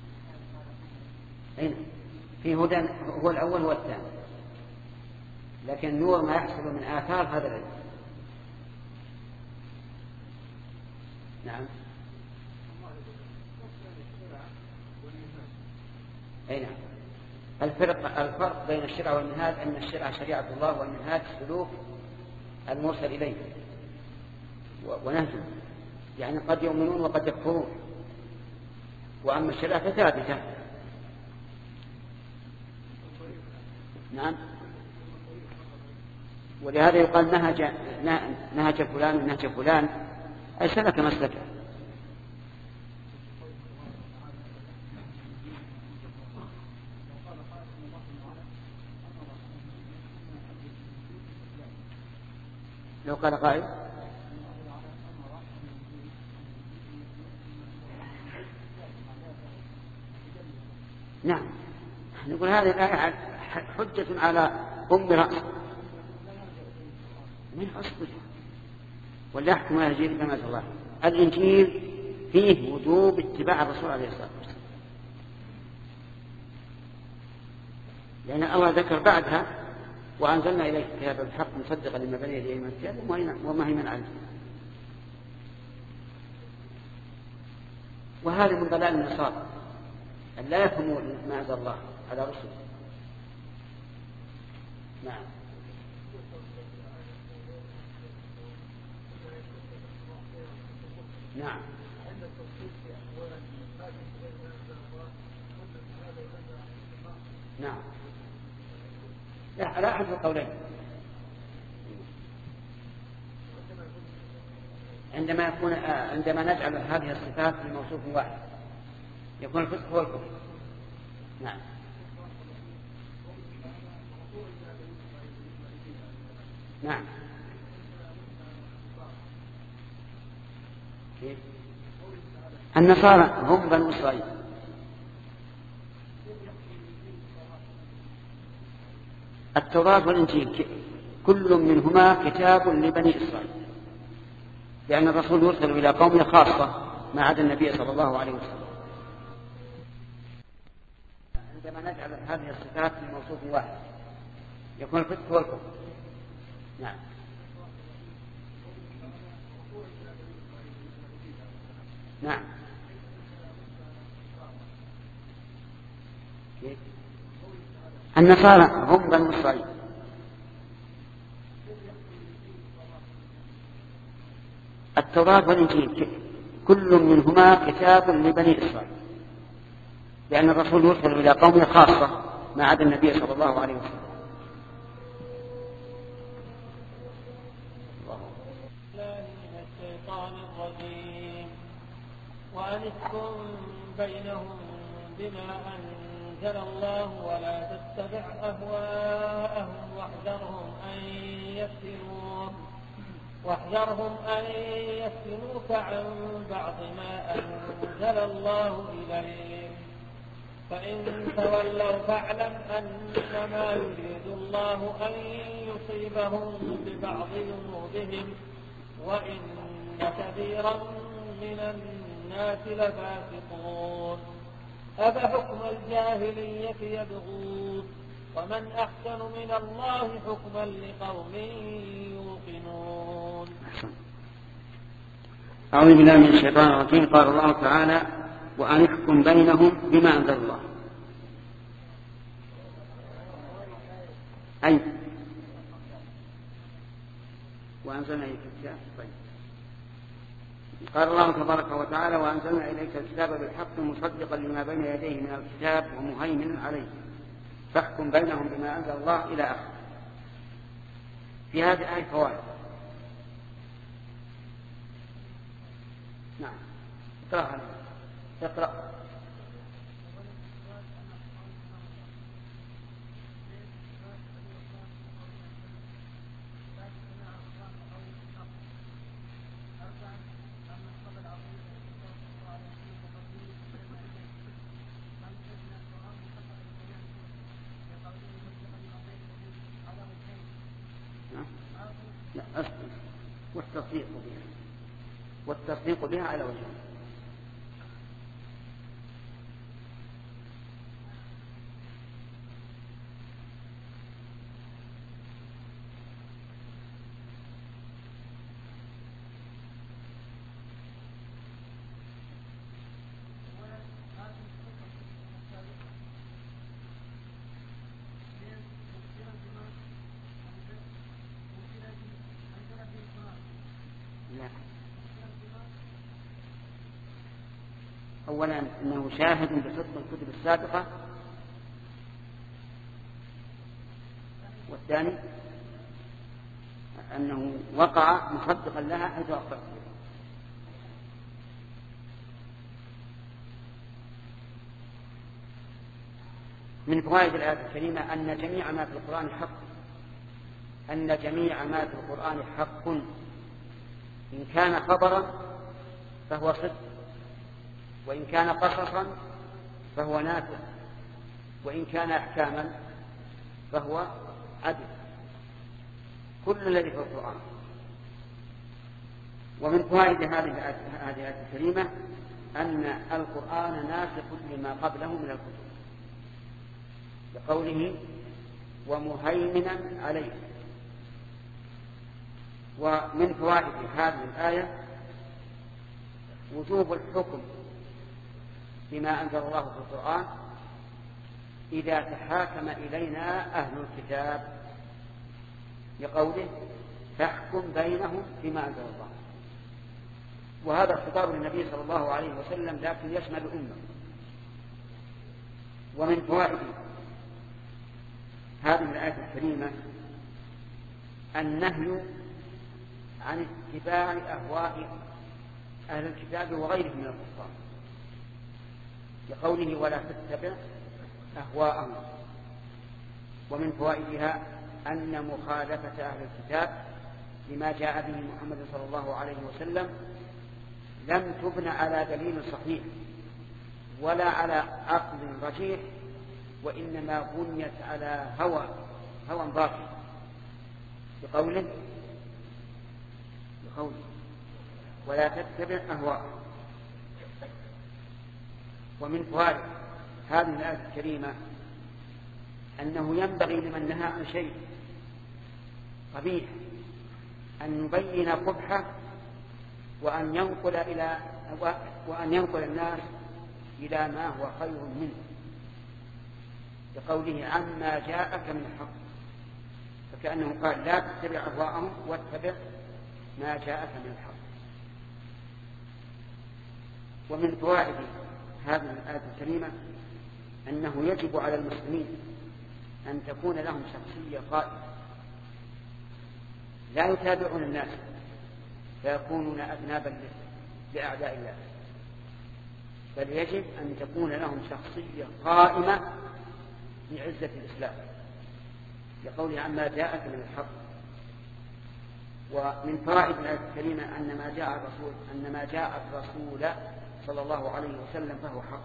أي نعم. في هدى هو الأول هو الثاني، لكن نور ما يحصل من آثار هذا العلم. نعم أي نعم. الفرق الفرق بين الشرع والمنهاج أن الشرع شريعة الله والمنهاج سلوك المرسل إليه ونهجه، يعني قد يؤمنون وقد يكفرون، وأما الشرع فثابتة. نعم. ولهذا يقال نهج نهج فلان ونهج فلان أي سلك مسلكه. لو قال قائل نعم نقول هذه الآية حجة على أم رأس من أصله ولا يحكم على الإنجيل كما قال الله. الإنجيل فيه وجوب اتباع الرسول عليه الصلاة والسلام، لأن الله ذكر بعدها وأنزلنا إليك كتابا بالحق مصدقا لما بين يديه من الكتاب ومهيمنا عليه. وهذا من ضلال النصارى أن لا يفهموا ما أنزل الله على رسله. نعم. نعم. نعم. لا على أحد القولين. عندما يكون عندما نجعل هذه الصفات لموصوف واحد يكون الفسق هو الكفر. نعم. نعم. النصارى هم بنو إسرائيل. التوراة والإنجيل كل منهما كتاب لبني إسرائيل، لأن الرسول يرسل إلى قوم خاصة ما عدا النبي صلى الله عليه وسلم. عندما نجعل هذه الصفات لموصوف واحد يكون الفسق هو الكفر. نعم. نعم. النصارى هم بنو إسرائيل. التوراة والإنجيل كل منهما كتاب لبني إسرائيل، لأن الرسول يرسل إلى قوم خاصة ما عدا النبي صلى الله عليه وسلم. من الشيطان الرجيم وأن احكم بينهم بما أنزل الله ولا تتبع أهواءهم واحذرهم أن يفتنوك واحذرهم أن يفتنوك عن بعض ما أنزل الله إليك فإن تولوا فاعلم أنما يريد الله أن يصيبهم ببعض ذنوبهم وإن كثيرا من الناس لفاسقون أفحكم الجاهلية يبغون ومن أحسن من الله حكما لقوم يوقنون. أعوذ بالله من الشيطان الرجيم. قال الله تعالى وأن احكم بينهم بما أنزل الله. أي وأنزلنا إليك الكتاب. طيب. قال الله تبارك وتعالى وأنزلنا إليك الكتاب بالحق مصدقا لما بين يديه من الكتاب ومهيمنا عليه فاحكم بينهم بما أنزل الله إلى آخره. في هذه الآية فوائد. نعم. اقرأها. اقرأ. والتصديق بها والتصديق بها على وجهه. أولا أنه شاهد بصدق الكتب السابقة، والثاني أنه وقع مصدقا لها حيث أخبرت. من فوائد الآية الكريمة أن جميع ما في القرآن حق أن جميع ما في القرآن حق إن كان خبرا فهو صدق، وإن كان قصصا فهو نافع، وإن كان أحكاما فهو عدل. كل الذي في القرآن. ومن فوائد هذه الآية الكريمة أن القرآن ناسخ لما قبله من الكتب، بقوله ومهيمنا عليه. ومن فوائد هذه الآية وجوب الحكم بما أنزل الله في القرآن إذا تحاكم إلينا أهل الكتاب، لقوله فاحكم بينهم بما أنزل الله. وهذا الخطاب للنبي صلى الله عليه وسلم لكن يشمل الأمة. ومن فوائد هذه الآية الكريمة النهي عن اتباع أهواء أهل الكتاب وغيرهم من الكفار، لقوله ولا تتبع أهواءهم. ومن فوائدها أن مخالفة أهل الكتاب لما جاء به محمد صلى الله عليه وسلم لم تبن على دليل صحيح ولا على عقل رجيح، وإنما بنيت على هوى هوى باطل، بقوله بقوله ولا تتبع أهواءهم. ومن فوائد هذه الآية الكريمة أنه ينبغي لمن نهى عن شيء قبيح أن يبين قبحه وأن ينقل إلى وأن ينقل الناس إلى ما هو خير منه، بقوله عما جاءك من الحق، فكأنه قال لا تتبع أهواءهم واتبع ما جاءك من الحق. ومن فوائد هذه الآية الكريمة أنه يجب على المسلمين أن تكون لهم شخصية قائمة، لا يتابعون الناس فيكونون أذنابا لأعداء الله، بل يجب أن تكون لهم شخصية قائمة بعزة الإسلام، لقوله عما جاءك من الحق. ومن فوائد الآية الكريمة أن ما جاء الرسول أن ما جاء الرسول صلى الله عليه وسلم فهو حق.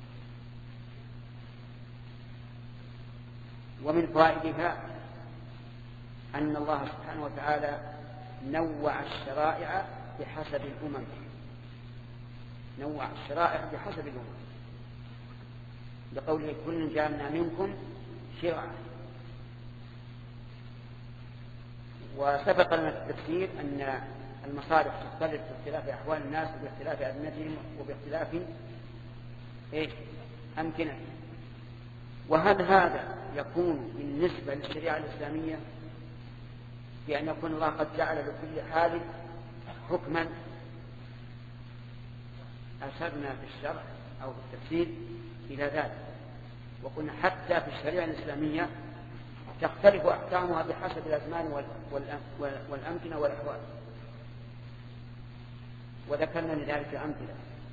ومن فوائدها أن الله سبحانه وتعالى نوع الشرائع بحسب الأمم، نوع الشرائع بحسب الأمم، بقوله كل جعلنا منكم شرعا. وسبق لنا في التفسير أن المصالح تختلف باختلاف أحوال الناس وباختلاف أدنتهم وباختلاف إيه؟ أمكنتهم. وهل هذا يكون بالنسبة للشريعة الإسلامية بأن يكون الله قد جعل لكل حال حكما؟ أشرنا في الشرع أو في التفسير إلى ذلك، وقلنا حتى في الشريعة الإسلامية تختلف أحكامها بحسب الأزمان والأمكنة والأحوال، وذكرنا لذلك أمثلة: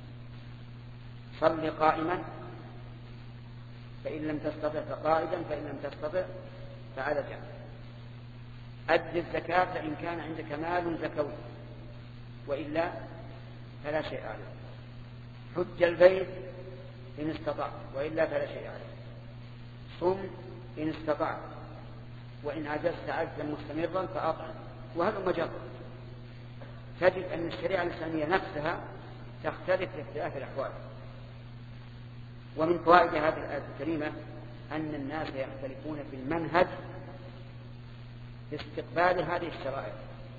صل قائما فإن لم تستطع فقائدا، فإن لم تستطع فعلى جنب، أد الزكاة فإن كان عندك مال زكوي وإلا فلا شيء عليه، حج البيت إن استطعت وإلا فلا شيء عليه، صم إن استطعت وإن عجزت عجزا مستمرا فأطعم، وهذا مجرد. تجد أن الشريعة الإسلامية نفسها تختلف باختلاف الأحوال. ومن فوائد هذه الآية الكريمة أن الناس يختلفون في المنهج في استقبال هذه الشرائع،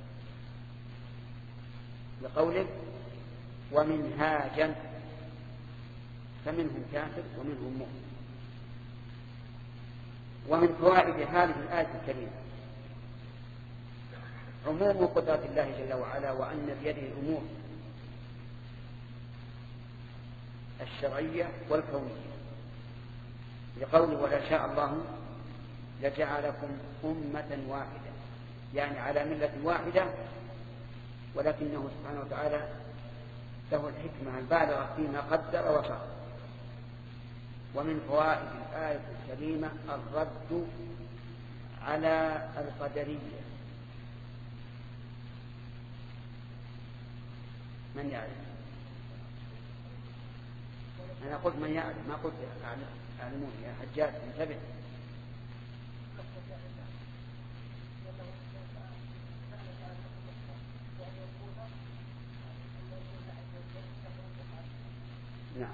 لقوله ومنهاجا، فمنهم كافر ومنهم مؤمن. ومن فوائد هذه الآية الكريمة عموم قدرة الله جل وعلا، وأن بيده الأمور الشرعية والكونية، لقوله ولا شاء الله لجعلكم أمة واحدة، يعني على ملة واحدة، ولكنه سبحانه وتعالى له الحكمة البالغة فيما قدر وشاء. ومن فوائد الآية الكريمة الرد على القدرية. من يعرف؟ أنا قلت من يعرف، ما قلت أعلمون يا حجاج، انتبه. نعم،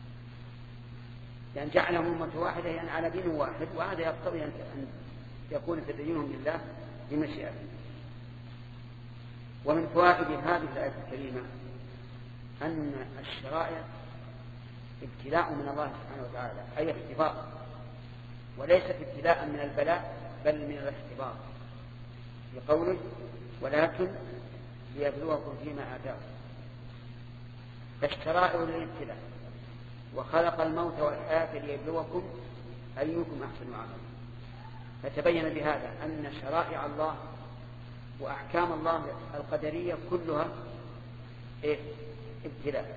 لأن جعلهم أمة واحدة يعني على دين واحد، وهذا يقتضي أن يكون تدينهم لله بمشيئته. ومن فوائد هذه الآية الكريمة أن الشرائع ابتلاء من الله سبحانه وتعالى أي اختبار، وليست ابتلاء من البلاء بل من الاختبار، بقوله ولكن ليبلوكم فيما آتاكم. فالشرائع للابتلاء، وخلق الموت والحياة ليبلوكم أيكم أحسن عملا. فتبين بهذا أن شرائع الله وأحكام الله القدرية كلها إيه؟ ابتلاء.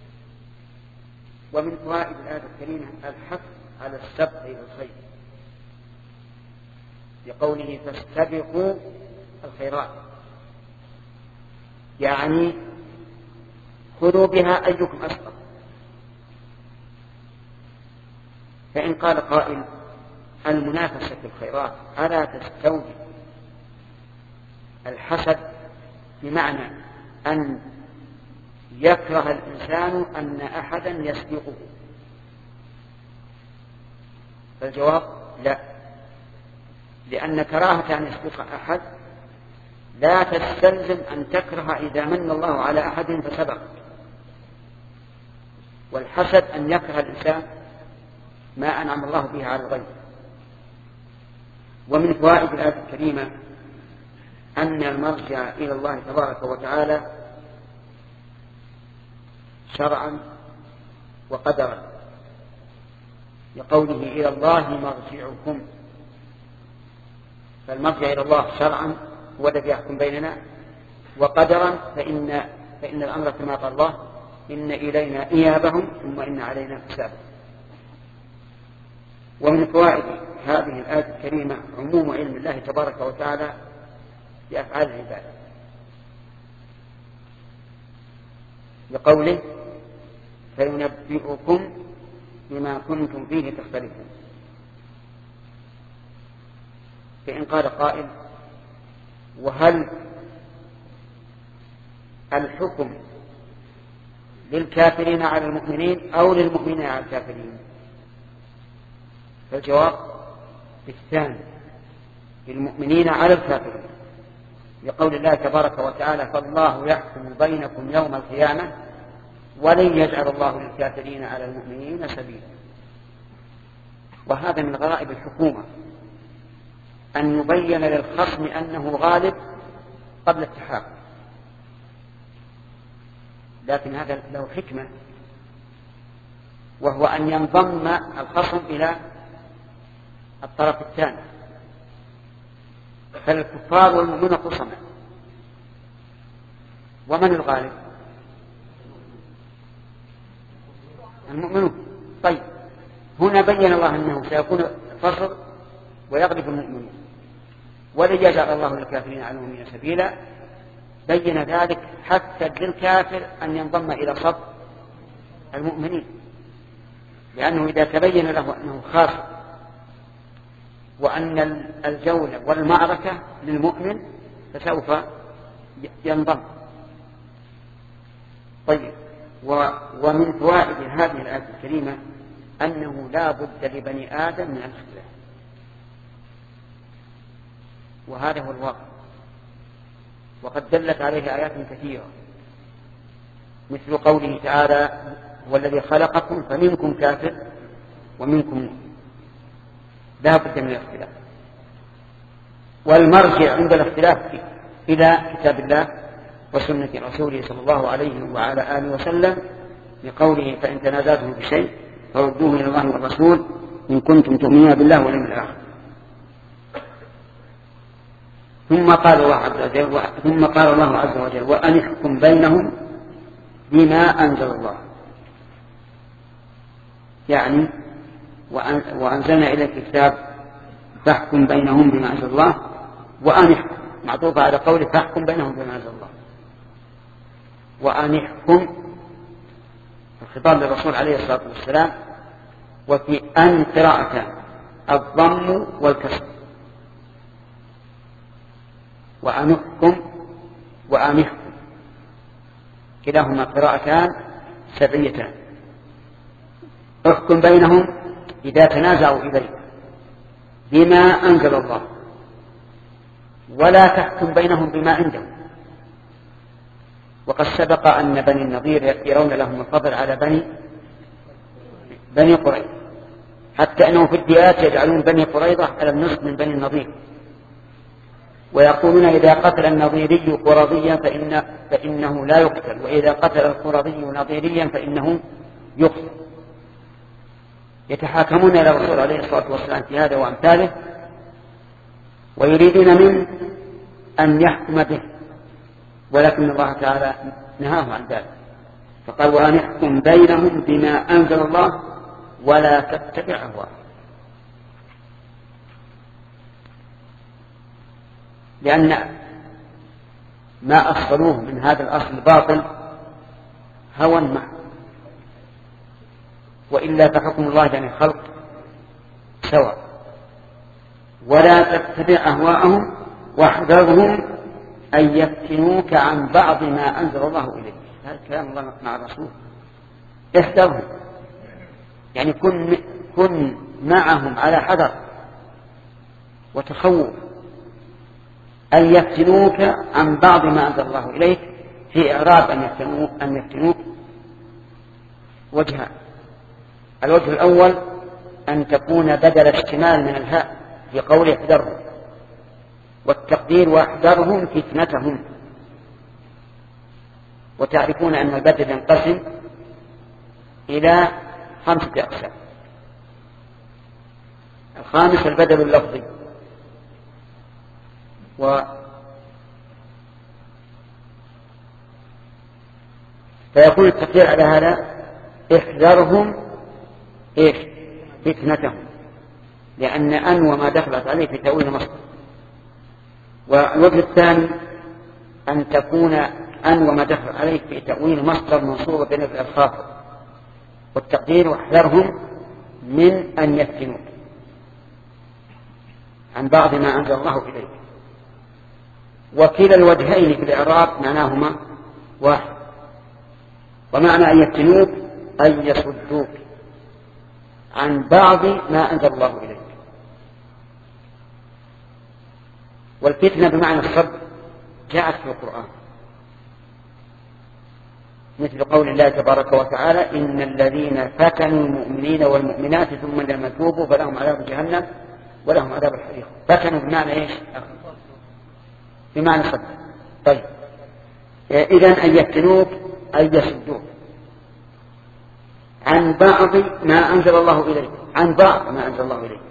ومن فوائد الآية الكريمة الحث على السبق إلى الخير، بقوله فاستبقوا الخيرات، يعني خذوا بها أيكم أسبق. فإن قال قائل المنافسة في الخيرات ألا تستوجب الحسد، بمعنى أن يكره الإنسان أن أحدا يسبقه؟ فالجواب لا، لأن كراهة أن يسبق أحد لا تستلزم أن تكره إذا من الله على أحد فسبق. والحسد أن يكره الإنسان ما أنعم الله به على الغير. ومن فوائد الآية الكريمة أن المرجع إلى الله تبارك وتعالى شرعا وقدرا، لقوله إلى الله مرجعكم. فالمرجع إلى الله شرعا هو الذي يحكم بيننا، وقدرا فإن, فإن الأمر كما قال الله إن إلينا إيابهم ثم إن علينا حسابهم. ومن فوائد هذه الآية الكريمة عموم علم الله تبارك وتعالى بأفعال العباد، لقوله فينبئكم بما كنتم فيه تختلفون. فإن قال قائل وهل الحكم للكافرين على المؤمنين أو للمؤمنين على الكافرين؟ فالجواب بالثاني، للمؤمنين على الكافرين، لقول الله تبارك وتعالى فالله يحكم بينكم يوم القيامة ولن يجعل الله للكافرين على المؤمنين سبيلا. وهذا من غرائب الحكومة أن يبين للخصم أنه غالب قبل التحاكم، لكن هذا له حكمة، وهو أن ينضم الخصم إلى الطرف الثاني. فالكفار والمؤمنون قسما، ومن الغالب؟ المؤمنون. طيب هنا بين الله أنه سيكون فصل ويغلب المؤمنين ولن يجعل الله للكافرين على المؤمنين سبيلا. بين ذلك حتى للكافر أن ينضم إلى صف المؤمنين، لأنه إذا تبين له أنه خاسر وأن الجولة والمعركة للمؤمن فسوف ينضم. طيب ومن فوائد هذه الآية الكريمة أنه لا بد لبني آدم من الاختلاف، وهذا هو الواقع، وقد دلت عليه آيات كثيرة، مثل قوله تعالى هو الذي خلقكم فمنكم كافر ومنكم مؤمن. لا بد من الاختلاف، والمرجع عند الاختلاف إلى كتاب الله وسنة رسوله صلى الله عليه وعلى آله وسلم، لقوله فإن تنازعتم بشيء فردوه إلى الله والرسول إن كنتم تؤمنون بالله واليوم الآخر. ثم قال الله عز وجل ثم قال الله عز وجل وأن احكم بينهم بما أنزل الله، يعني وأنزلنا إلى الكتاب فاحكم بينهم بما أنزل الله، وأن احكم معطوفة على قوله فاحكم بينهم بما أنزل الله. وأن احكم الخطاب للرسول عليه الصلاة والسلام، وفي أن قراءتان الضم والكسر، وأن احكم وأن احكم كلاهما قراءتان سبعيتان. احكم بينهم إذا تنازعوا إليك بما أنزل الله، ولا تحكم بينهم بما عندهم. وقد سبق أن بني النضير يرون لهم الفضل على بني بني قريظة، حتى أنهم في الديات يجعلون بني قريظة على النصف من بني النضير، ويقولون إذا قتل النضيري قرظيا فإن فإنه لا يقتل، وإذا قتل القرظي نضيريا فإنه يقتل. يتحاكمون إلى الرسول عليه الصلاة والسلام في هذا وأمثاله، ويريدون منه أن يحكم به، ولكن الله تعالى نهاه عن ذلك، فقال وأن يحكم بينهم بما أنزل الله ولا تتبع أهواءهم، لأن ما أصلوه من هذا الأصل الباطل هوى معه، وإلا فحكم الله بين الخلق سواء. ولا تتبع أهواءهم واحذرهم أن يفتنوك عن بعض ما أنزل الله إليك. هذا كلام الله مع الرسول، احذرهم يعني كن, كن معهم على حذر وتخوف أن يفتنوك عن بعض ما أنزل الله إليك، في إعراب أن يفتنوك, أن يفتنوك وجهان. الوجه الأول أن تكون بدل اشتمال من الهاء في قول احذرهم، والتقدير واحذرهم فتنتهم. وتعرفون أن البدل ينقسم إلى خمسة أقسام. الخامس البدل اللفظي، و فيكون التقدير على هذا احذرهم ايش فتنتهم، لأن أن وما دخلت عليه في تأويل مصدر. والوجه الثاني أن تكون أن وما دخل عليه في تأويل مصدر منصوب بنفع الخافض، والتقدير واحذرهم من أن يفتنوك عن بعض ما أنزل الله إليك. وكلا الوجهين في الإعراب معناهما واحد، ومعنى أن يفتنوك أن يصدوك عن بعض ما أنزل الله إليك. والفتنة بمعنى الصد جاءت في القرآن، مثل قول الله تبارك وتعالى إن الذين فتنوا المؤمنين والمؤمنات ثم لم يتوبوا فلهم عذاب جهنم ولهم عذاب الحريق. فتنوا بمعنى إيش؟ بمعنى صد. طيب إذن أن يفتنوك أن يصدوك عن بعض ما أنزل الله إليك، عن بعض ما أنزل الله إليك.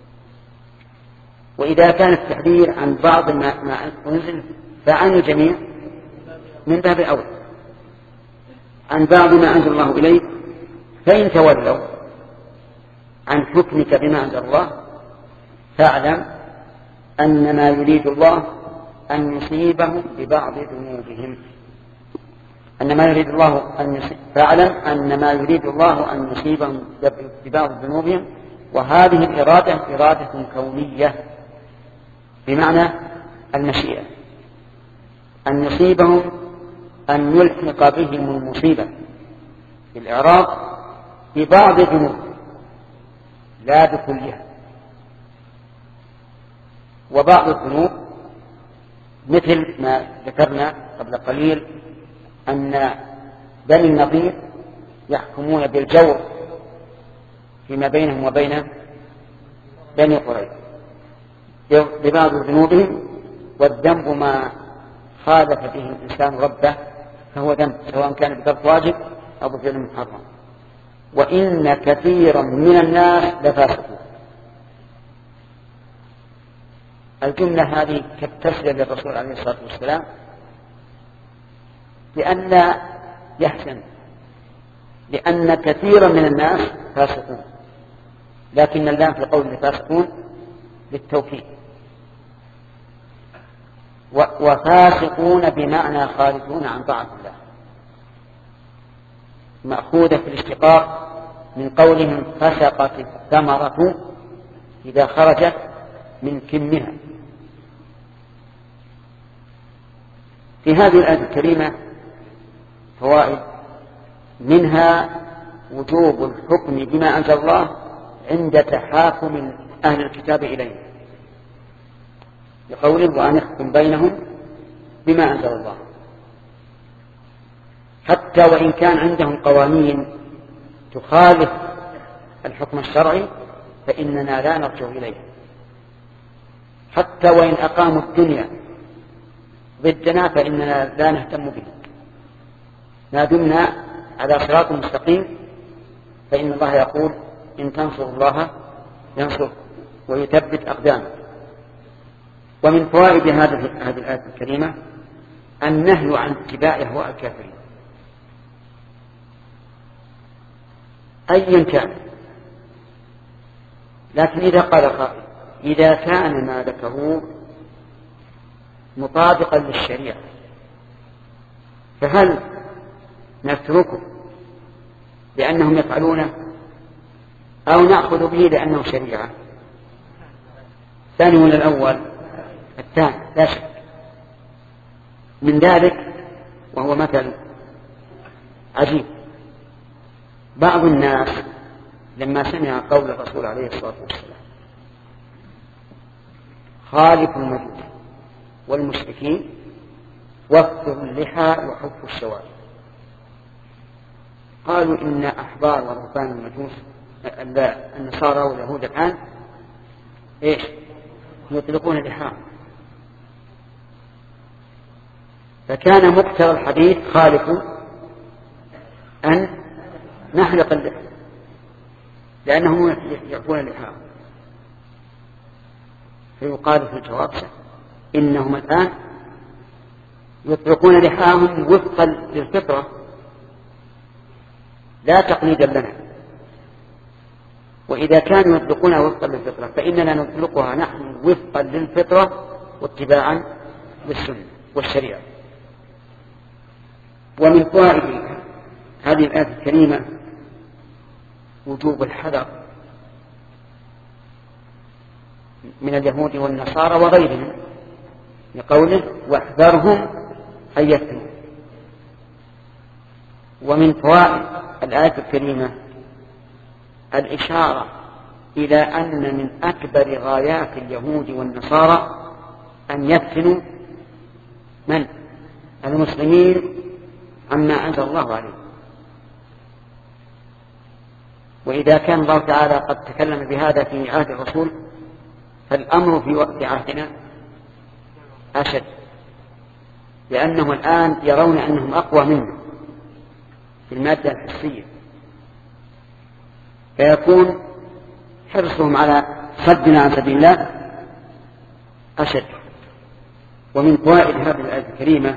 وإذا كان التحذير عن بعض ما, ما أنزل فعن الجميع من باب أول، عن بعض ما أنزل الله إليك. فإن تولوا عن حكمك بما أنزل الله فاعلم أن ما يريد الله أن يصيبهم ببعض ذنوبهم. أن ما يريد الله أن يصيب فاعلم أن ما يريد الله أن يصيبهم ببعض ذنوبهم. وهذه الإرادة إرادة كونية بمعنى المشيئة، أن يصيبهم أن يلحق بهم المصيبة بالإعراض ببعض ذنوب لا بكلها. وبعض الذنوب مثل ما ذكرنا قبل قليل أن بني النضير يحكمون بالجور فيما بينهم وبين بني قريظة ببعض ذنوبهم، والذنب ما خالف به الإنسان ربه فهو ذنب، سواء كان بترك واجب أو بفعل محرم. وإن كثيرا من الناس لفاسقون. الجملة هذه كالتسلية للرسول عليه الصلاة والسلام لأن يحسن، لأن كثيرا من الناس فاسقون، لكن اللام في قول الفاسقون للتوكيد. وفاسقون بمعنى خارجون عن طاعة الله، مأخوذة في الاشتقاق من قولهم فسقت الثمرة إذا خرجت من كمها. في هذه الآية الكريمة فوائد، منها وجوب الحكم بما أنزل الله عند تحاكم أهل الكتاب إليه، بقوله وأن يحكم بينهم بما أنزل الله، حتى وإن كان عندهم قوانين تخالف الحكم الشرعي فإننا لا نرجع إليه، حتى وإن أقاموا الدنيا ضدنا فإننا لا نهتم به، ما دمنا على صراط مستقيم، فإن الله يقول إن تنصروا الله ينصر ويثبت أقدامه. ومن فوائد هذه الآية الكريمة النهي عن اتباع أهواء الكافرين أيا كان. لكن إذا قال قائل إذا كان ما ذكروه مطابقا للشريعة فهل نتركه لأنهم يفعلونه أو نأخذ به لأنه شريعة؟ الثاني ولا الأول؟ الثاني لا شك. من ذلك وهو مثل عجيب، بعض الناس لما سمع قول الرسول عليه الصلاة والسلام خالف المجوس والمشركين وفر اللحى وحف الشوارب، قالوا إن أحبار ورهبان المجوس النصارى واليهود الآن إيش يطلقون اللحى، فكان مقتضى الحديث خالف أن نحلق اللحى لأنهم يعفون اللحى. فيقال في الجواب إنهم الآن يطلقون لحاهم وفقا للفطرة لا تقليدا لنا، وإذا كانوا يطلقونها وفقا للفطرة فإننا نطلقها نحن وفقا للفطرة واتباعا للسنة والشريعة. ومن فوائد هذه الآية الكريمة وجوب الحذر من اليهود والنصارى وغيرهم لقوله واحذرهم أن يفتنوا. ومن فوائد الآية الكريمة الإشارة إلى أن من أكبر غايات اليهود والنصارى أن يفتنوا من؟ المسلمين عما أنزل الله عليه. وإذا كان الله تعالى قد تكلم بهذا في عهد الرسول فالأمر في وقت عهدنا أشد، لأنهم الآن يرون أنهم أقوى منا في المادة الحسية، فيكون حرصهم على صدنا عن سبيل الله أشد. ومن فوائد هذه الآية الكريمة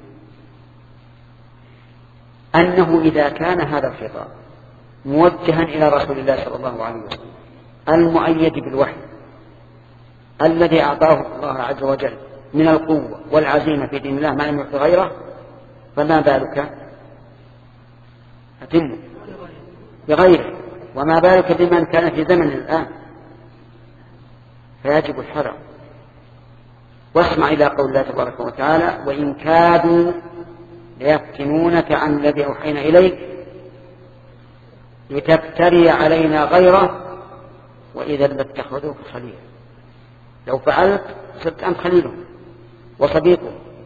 أنه إذا كان هذا الخطاب موجها إلى رسول الله صلى الله عليه وسلم المؤيد بالوحي الذي أعطاه الله عز وجل من القوة والعزيمة في دين الله ما لم يعط غيره، فما بالك أتم بغيره، وما بالك بمن كان في زمن الآن. فيجب الحذر. واسمع إلى قول الله تبارك وتعالى وإن كادوا ليفتنونك عن الذي أوحينا إليك لتفتري علينا غيره وإذا لاتخذوك خليلا. لو فعلت صرت أنت خليله وصديقه،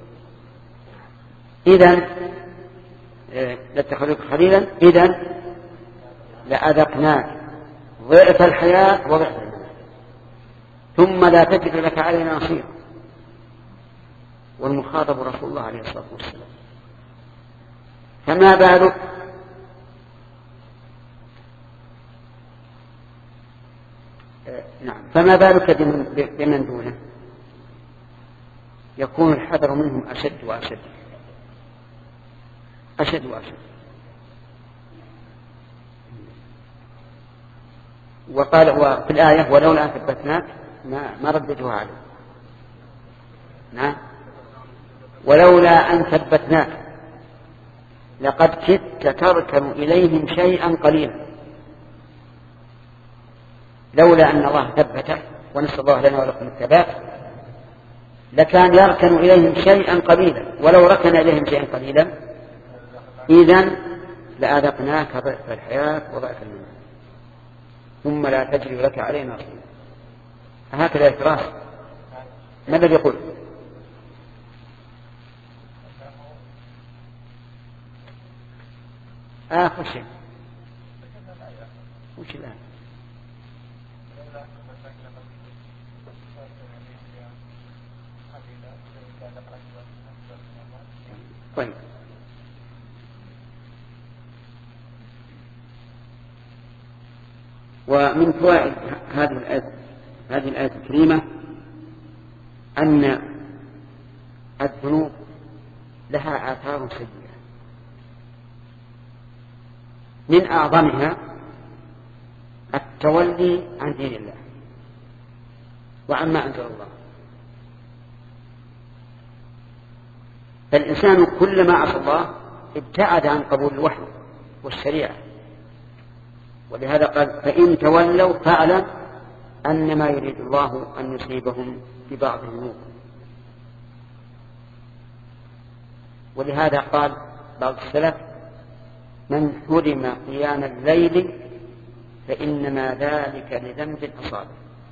إذن لاتخذوك خليلا إذن لأذقناك ضعف الحياة وضعف الموت ثم لا تجد لك علينا نصيرا. والمخاطب رسول الله عليه الصلاة والسلام، فما بالك نعم فما بالك بمن دونه؟ يكون الحذر منهم أشد وأشد أشد وأشد. وقال في الآية ولولا أن ثبتناك ما ما رددوها عليه. نعم ولولا أن ثبتناك لقد كدت تركن إليهم شيئا قليلا. لولا أن الله ثبته ونسأل الله لنا ولكم الثبات لكان يركن إليهم شيئا قليلا، ولو ركن إليهم شيئا قليلا إذن لأذقناك ضعف الحياة وضعف الموت ثم لا تجري لك علينا نصيرا. هكذا إكراه. ما الذي يقول؟ آخر شيء وش الآن؟ طيب ومن فوائد هذه الآية هذه الآية الكريمة أن الذنوب لها آثار سيئة، من أعظمها التولي عن دين الله وعما أنزل الله. فالإنسان كلما عصى الله ابتعد عن قبول الوحي والشريعة، ولهذا قال فإن تولوا فاعلم أنما يريد الله أن يصيبهم ببعض ذنوبهم. ولهذا قال بعض السلف من حرم قيام الليل فإنما ذلك لذنب أصابه.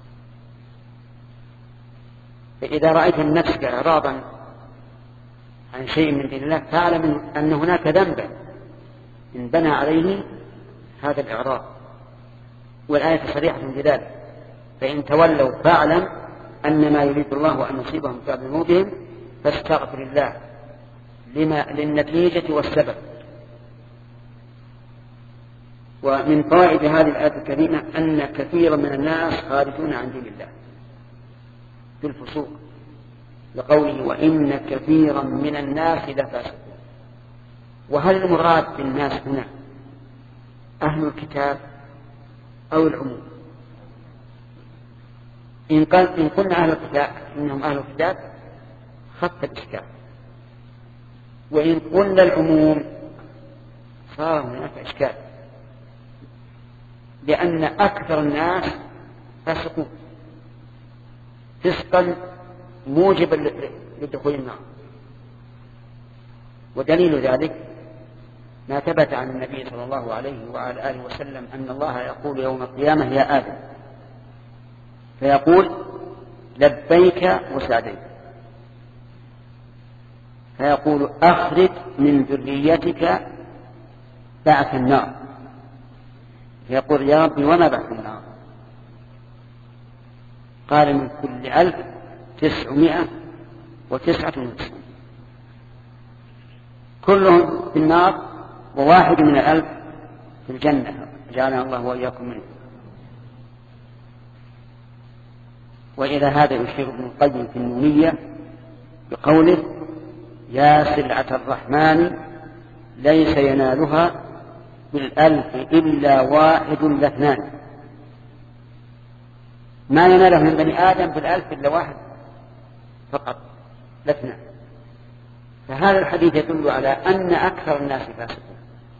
فإذا رأيت النفس إعراضا عن شيء من دين الله فاعلم أن هناك ذنبا إن بنى عليه هذا الإعراض، والآية صريحة بذلك. فإن تولوا فاعلم أنما يريد الله أن يصيبهم بذنوبهم فاستغفر الله لما للنتيجة والسبب. ومن فوائد هذه الآية الكريمة أن كثيرا من الناس خارجون عن دين الله بالفسوق، لقوله وإن كثيرا من الناس لفاسقون. وهل المراد بالناس هنا أهل الكتاب أو العموم؟ إن, قال إن قلنا أهل الكتاب إنهم أهل الكتاب خف الإشكال، وإن قلنا العموم صار هناك إشكال، لأن أكثر الناس فاسقون فسقا موجبا لدخول النار. ودليل ذلك ما ثبت عن النبي صلى الله عليه وعلى آله وسلم أن الله يقول يوم القيامة يا آدم، فيقول لبيك وسعديك، فيقول أخرج من ذريتك بعث النار، فيقول يا ربي وما بعث النار؟ قال من كل ألف تسعمائة وتسعة وتسعين، كلهم في النار وواحد من الألف في الجنة، جعلنا الله وإياكم منه. وإلى هذا يشير ابن القيم في النونية بقوله يا سلعة الرحمن ليس ينالها بالألف إلا واحد لاثنان، ما يناله من بني آدم بالألف إلا واحد فقط لاثنان. فهذا الحديث يدل على أن أكثر الناس فاسقون،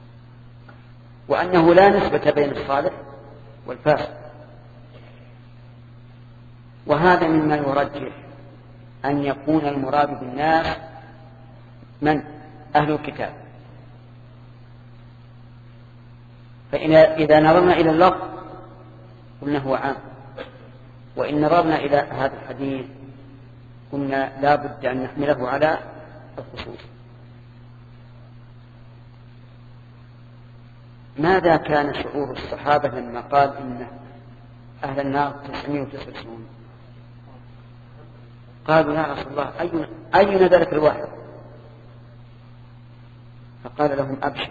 وأنه لا نسبة بين الصالح والفاسق. وهذا مما يرجح أن يكون المراد بالناس من أهل الكتاب. فإذا نظرنا إلى اللفظ قلنا هو عام، وإن نظرنا إلى هذا الحديث قلنا لا بد أن نحمله على الخصوص. ماذا كان شعور الصحابة لما قال إن أهل النار تسعمائة وتسعة وتسعين؟ قالوا يا رسول الله أين, أين ذلك الواحد؟ فقال لهم أبشر،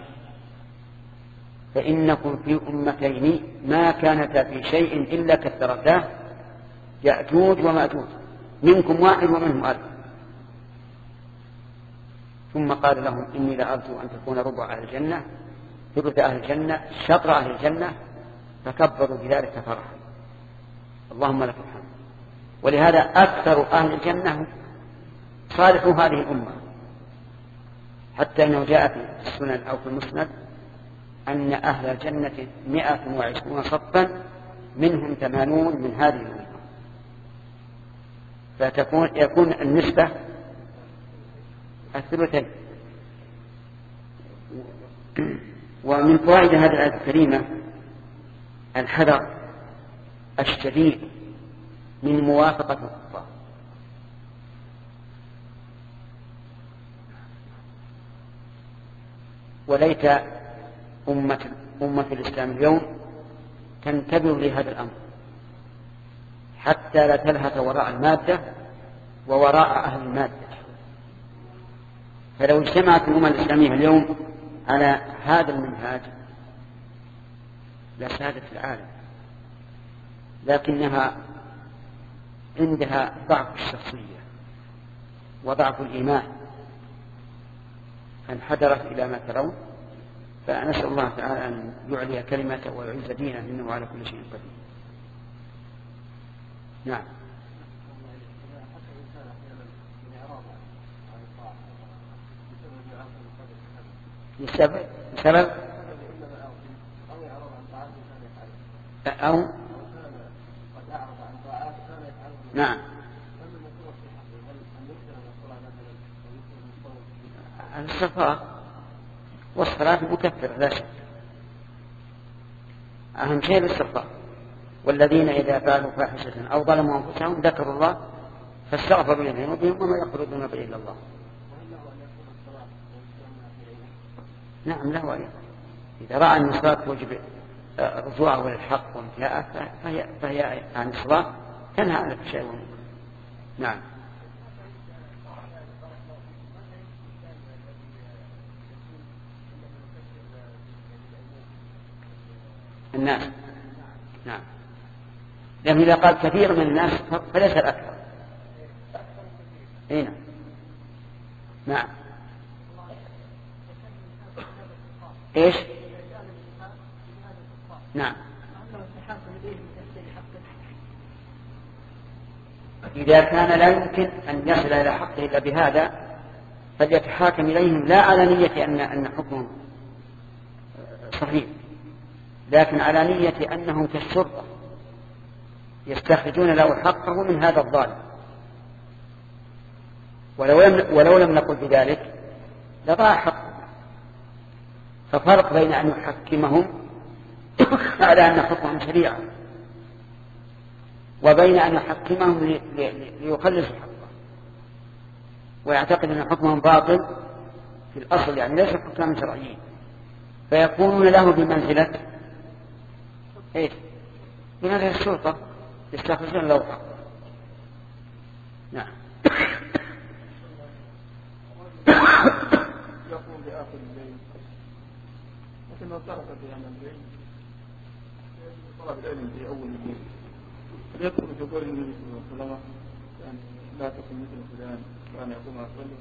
فإنكم في أمتين ما كانتا في شيء إلا كثرتاه، يأجوج ومأجوج، منكم واحد ومنهم ألف. ثم قال لهم إني لأرجو أن تكون ربع أهل الجنة ثلث أهل الجنة شطر أهل الجنة، فكبروا بذلك فرحا. اللهم لك الحمد. ولهذا أكثر أهل الجنة صالحوا هذه الأمة، حتى أنه جاء في السنن أو في المسند أن أهل الجنة مئة وعشرون صفا منهم ثمانون من هذه الأمة، فتكون يكون النسبة الثلثين. ومن فوائد هذه الآية الكريمة الحذر الشديد من موافقة الكفار. وليت أمة, أمة الإسلام اليوم تنتبه لهذا الأمر، حتى لا تلهث وراء المادة ووراء أهل المادة. فلو اجتمعت الأمة الإسلامية اليوم على هذا المنهاج لسادت العالم، لكنها عندها ضعف الشخصية وضعف الإيمان فانحدرت إلى ما ترون. فنسأل الله تعالى أن يعلي كلمته ويعز دينه إنه على كل شيء قدير. نعم. بسبب بسبب أو نعم الصفاء والصلاة مكفرة لا شك، أهم شيء الصفاء. والذين إذا فعلوا فاحشة أو ظلموا أنفسهم ذكروا الله فاستغفروا لذنوبهم وما يغفر الذنوب إلا الله. نعم له وليه. إذا رأى أن الصلاة توجب رجوعه للحق وانتهاءه فهي, فهي عن الصلاة تنهى عن الفحشاء والمنكر. نعم. الناس نعم، لكن إذا قال كثير من الناس فليس الأكثر. هنا نعم. إيش؟ نعم. إذا كان لا يمكن أن يصل إلى حقه إلا بهذا فليتحاكم إليهم لا على نية أن أن حكمهم صحيح، لكن على نية أنهم كالشرطة يستخرجون له حقه من هذا الظالم. ولو لم, ولو لم نقل بذلك لضاع حقه. ففرق بين أن يحكمهم على أن حكمهم شريعة وبين أن يحكمهم ليخلصوا حقه ويعتقد أن حكمهم باطل في الأصل، يعني ليس حكما شرعيين، فيكونون له بمنزلة إيه؟ بمنزلة الشرطة يستخرجون له حقه. نعم. يقوم بآخر الليل لكن لو ترك في أمام الليل طلب العلم في أول الليل يذكر في قول النبي صلى الله عليه وسلم يعني لا تكن مثل فلان وأن يقوم أصلي.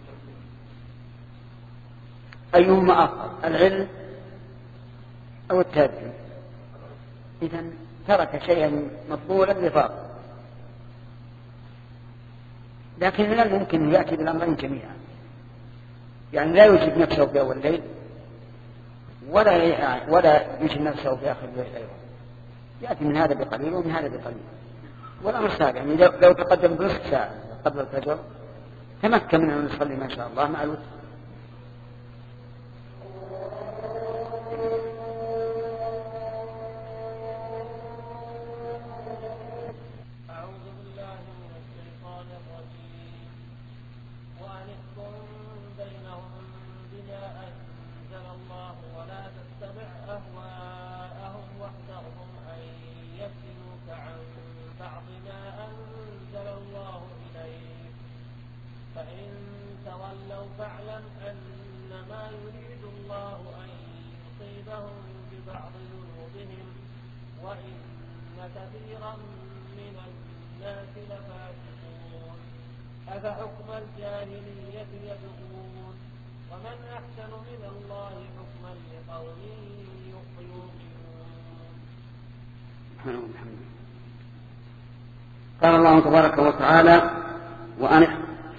أيهما أفضل العلم أو التهجد؟ إذن ترك شيئا مطلولا لفاضل، لكن من الممكن أن يأتي بالأمرين جميعا، يعني لا يجد نفسه في أول الليل ولا ولا يجد نفسه في آخر الليل أيضا، يأتي من هذا بقليل ومن هذا بقليل. والأمر سابق، يعني لو تقدم بنصف ساعة قبل الفجر تمكن من أن يصلي ما شاء الله مع الوتر. فاعلم أنما يريد الله أن يصيبهم ببعض ذنوبهم وإن كثيرا من الناس لفاسقون أفحكم الجاهلية يبغون ومن أحسن من الله حكما لقوم يوقنون. قال الله تبارك وتعالى وأن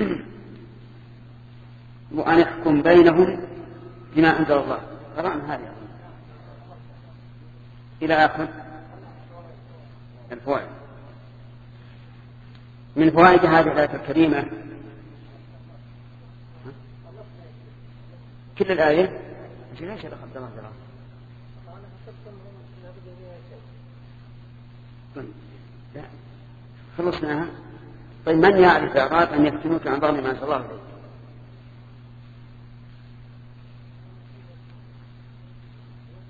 وأن يحكم بينهم بما أنزل الله. قرأنا هذه إلى آخر الفوائد. من فوائد هذه الآية الكريمة كل الآية ليش هذا خبر الله لا خلصناها. طيب من يعرف أراد أن يفتنوك عن بعض ما أنزل الله عليك؟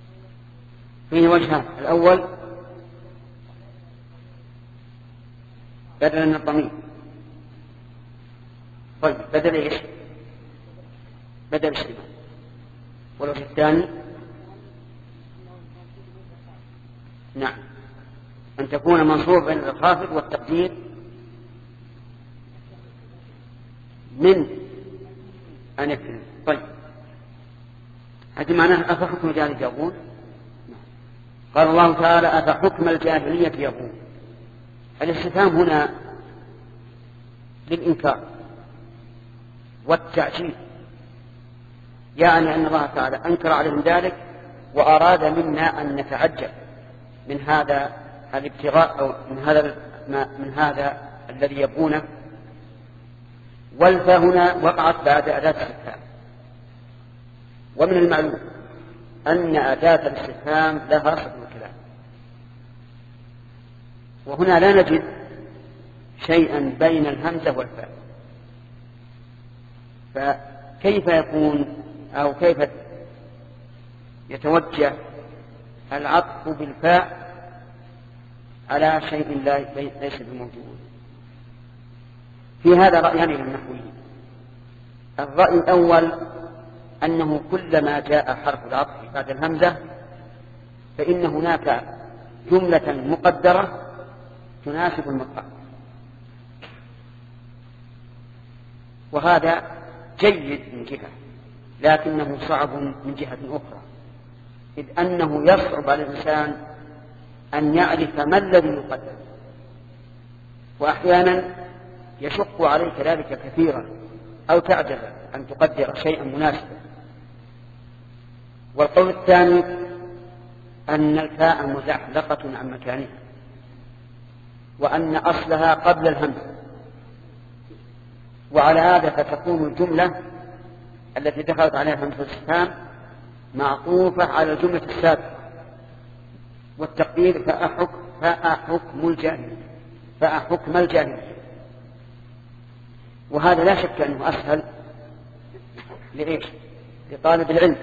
فيه وجهان. الأول بدلا من الضمير. طيب بدل إيش؟ بدل الشمال. والوجه الثاني نعم أن تكون منصوب بين الخافض والتقدير من أن يكون. طيب هذا معناه أفحكم الجاهلية يبغون. قال الله تعالى أفحكم الجاهلية يبغون. الاستفهام هنا للإنكار والتعجيل، يعني أن الله تعالى أنكر عليهم ذلك وأراد منا أن نتعجب من هذا الابتغاء أو من هذا من هذا الذي يبغونه. والفاء هنا وقعت بعد أداة الاستفهام، ومن المعلوم أن أداة الاستفهام لها صدر الكلام، وهنا لا نجد شيئا بين الهمزة والفاء، فكيف يكون أو كيف يتوجه العطف بالفاء على شيء ليس بموجود؟ في هذا رأيان للنحويين. الرأي الأول أنه كلما جاء حرف العطف بعد الهمزة فإن هناك جملة مقدرة تناسب المقام، وهذا جيد من جهة، لكنه صعب من جهة أخرى، إذ أنه يصعب على الإنسان أن يعرف ما الذي يقدر، وأحيانا يشق عليك ذلك كثيرا أو تعجز أن تقدر شيئا مناسبا. والقول الثاني أن الفاء مزحلقة عن مكانها، وأن أصلها قبل الهمزة، وعلى هذا فتكون الجملة التي دخلت عليها همزة الاستفهام معطوفة على الجملة السابقة، والتقدير فأحكم فأحكم الجاهلية فأحكم الجاهلية. وهذا لا شك أنه أسهل لإيش؟ لطالب العلم،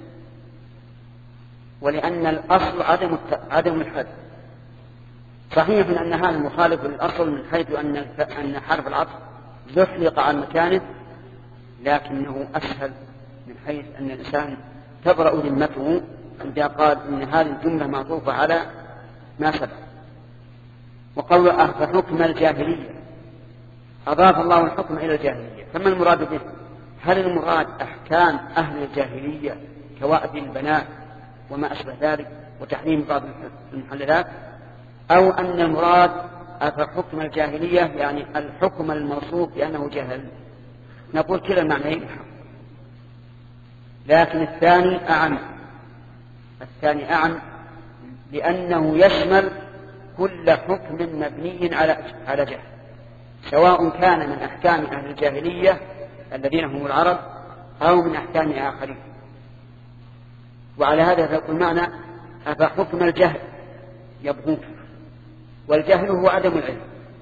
ولأن الأصل عدم عدم الحد. صحيح أن هذا مخالف للأصل من حيث أن أن حرف العطف زحلق عن مكانه، لكنه أسهل من حيث أن الإنسان تبرأ ذمته عندما قال إن هذه الجملة معطوفة على ما سبق. وقول أفحكم الجاهلية أضاف الله الحكم إلى الجاهلية، فما المراد به؟ هل المراد أحكام أهل الجاهلية كوأد البنات وما أشبه ذلك وتحريم بعض المحللات، أو أن المراد أفحكم الجاهلية يعني الحكم الموصوف بأنه جهل؟ نقول كلا المعنيين، لكن الثاني أعم الثاني أعم لأنه يشمل كل حكم مبني على على جهل، سواء كان من أحكام أهل الجاهلية الذين هم العرب أو من أحكام آخرين. وعلى هذا فيكون معنى أفحكم الجهل يبغون، والجهل هو عدم العلم،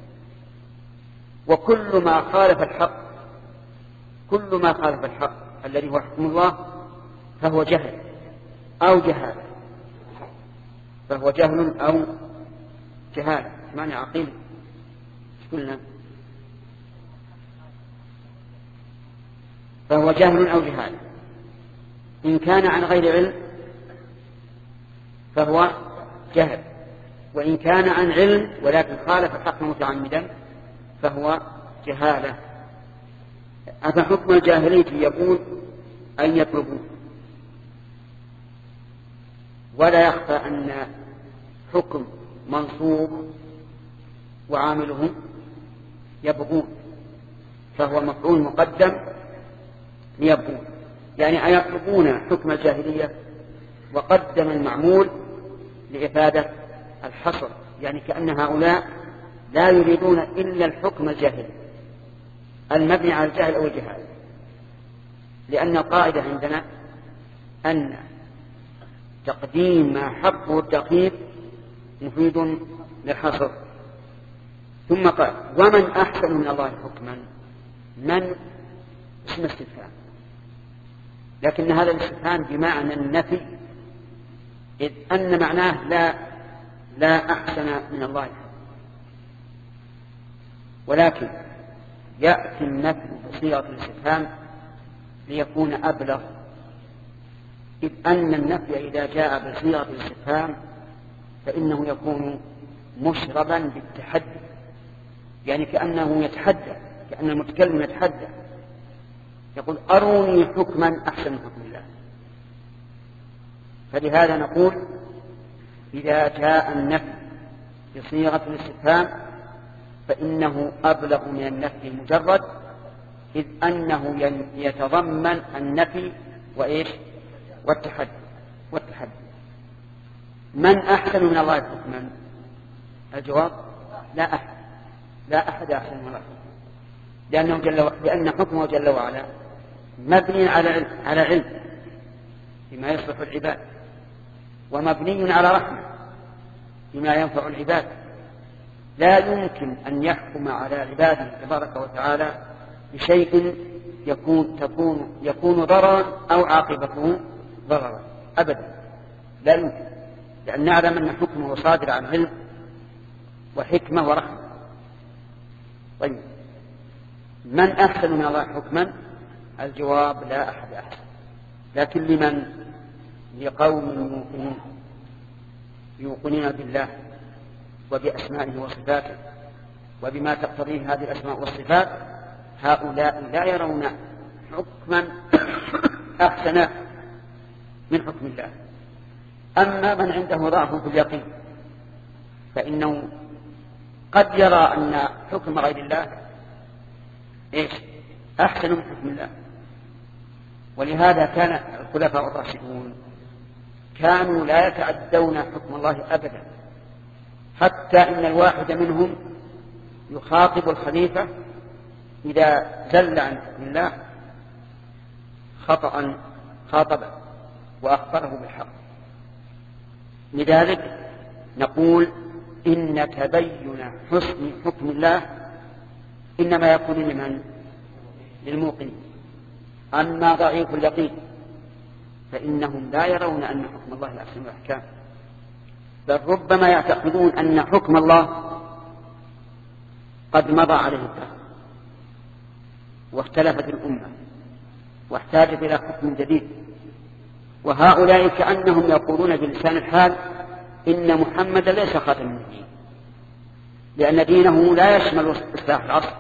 وكل ما خالف الحق كل ما خالف الحق الذي هو حكم الله فهو جهل أو جهالة فهو جهل أو جهالة. معنى عقيل قلنا فهو جهل أو جهالة. إن كان عن غير علم فهو جهل، وإن كان عن علم ولكن خالف الحق متعمدا فهو جهالة. أفحكم الجاهلية يقول أن يطلبون، ولا يخفى أن حكم منصوب وعامله يبغون، فهو مفعول مقدم ليبغون، يعني أيطلبون حكم الجاهلية وقدم المعمول لإفادة الحصر، يعني كأن هؤلاء لا يريدون إلا الحكم الجاهلي المبني على الجهل أو الجهال، لأن القاعدة عندنا أن تقديم ما حقه التأخير مفيد للحصر. ثم قال ومن أحسن من الله حكما، من اسم استفهام، لكن هذا الاستفهام بمعنى النفي، إذ أن معناه لا لا أحسن من الله. ولكن يأتي النفي بصيغة الاستفهام ليكون أبلغ، إذ أن النفي إذا جاء بصيغة الاستفهام فإنه يكون مشربا بالتحدي، يعني كأنه يتحدى، كأن المتكلم يتحدى يقول أروني حكما أحسن من حكم الله. فلهذا نقول إذا جاء النفي بصيغة الاستفهام فإنه أبلغ من النفي المجرد، إذ أنه يتضمن النفي وإيش والتحدي والتحدي. من أحسن من الله حكما؟ الجواب لا أحد، لا أحد أحسن من الله حكما، لأنه جل و... لأن حكمه جل وعلا مبني على علم، على علم بما يصلح العباد، ومبني على رحمة بما ينفع العباد. لا يمكن أن يحكم على عباده تبارك وتعالى بشيء يكون تكون يكون ضررا أو عاقبته ضررا أبدا، لا يمكن، لأن نعلم أن حكمه صادر عن علم وحكمة ورحمة. طيب من أحسن من الله حكما؟ الجواب لا أحد أحسن، لكن لمن؟ لقوم يوقنون يوقنون بالله وبأسمائه وصفاته وبما تقتضيه هذه الأسماء والصفات، هؤلاء لا يرون حكما أحسن من حكم الله. أما من عنده ضعف في اليقين فإنه قد يرى أن حكم غير الله إيش أحسن من حكم الله. ولهذا كان الخلفاء الراشدون كانوا لا يتعدون حكم الله أبدا، حتى إن الواحد منهم يخاطب الخليفة إذا زل عن حكم الله خطأ خاطبه وأخبره بالحق. لذلك نقول إن تبين حسن حكم الله إنما يكون لمن؟ للموقنين. أما ضعيف اليقين فإنهم لا يرون أن حكم الله أحسن الأحكام، بل ربما يعتقدون أن حكم الله قد مضى عليه الدهر واختلفت الأمة واحتاجت إلى حكم جديد. وهؤلاء كأنهم يقولون بلسان الحال إن محمد ليس خاتم النبيين، لأن دينه لا يشمل إصلاح العصر.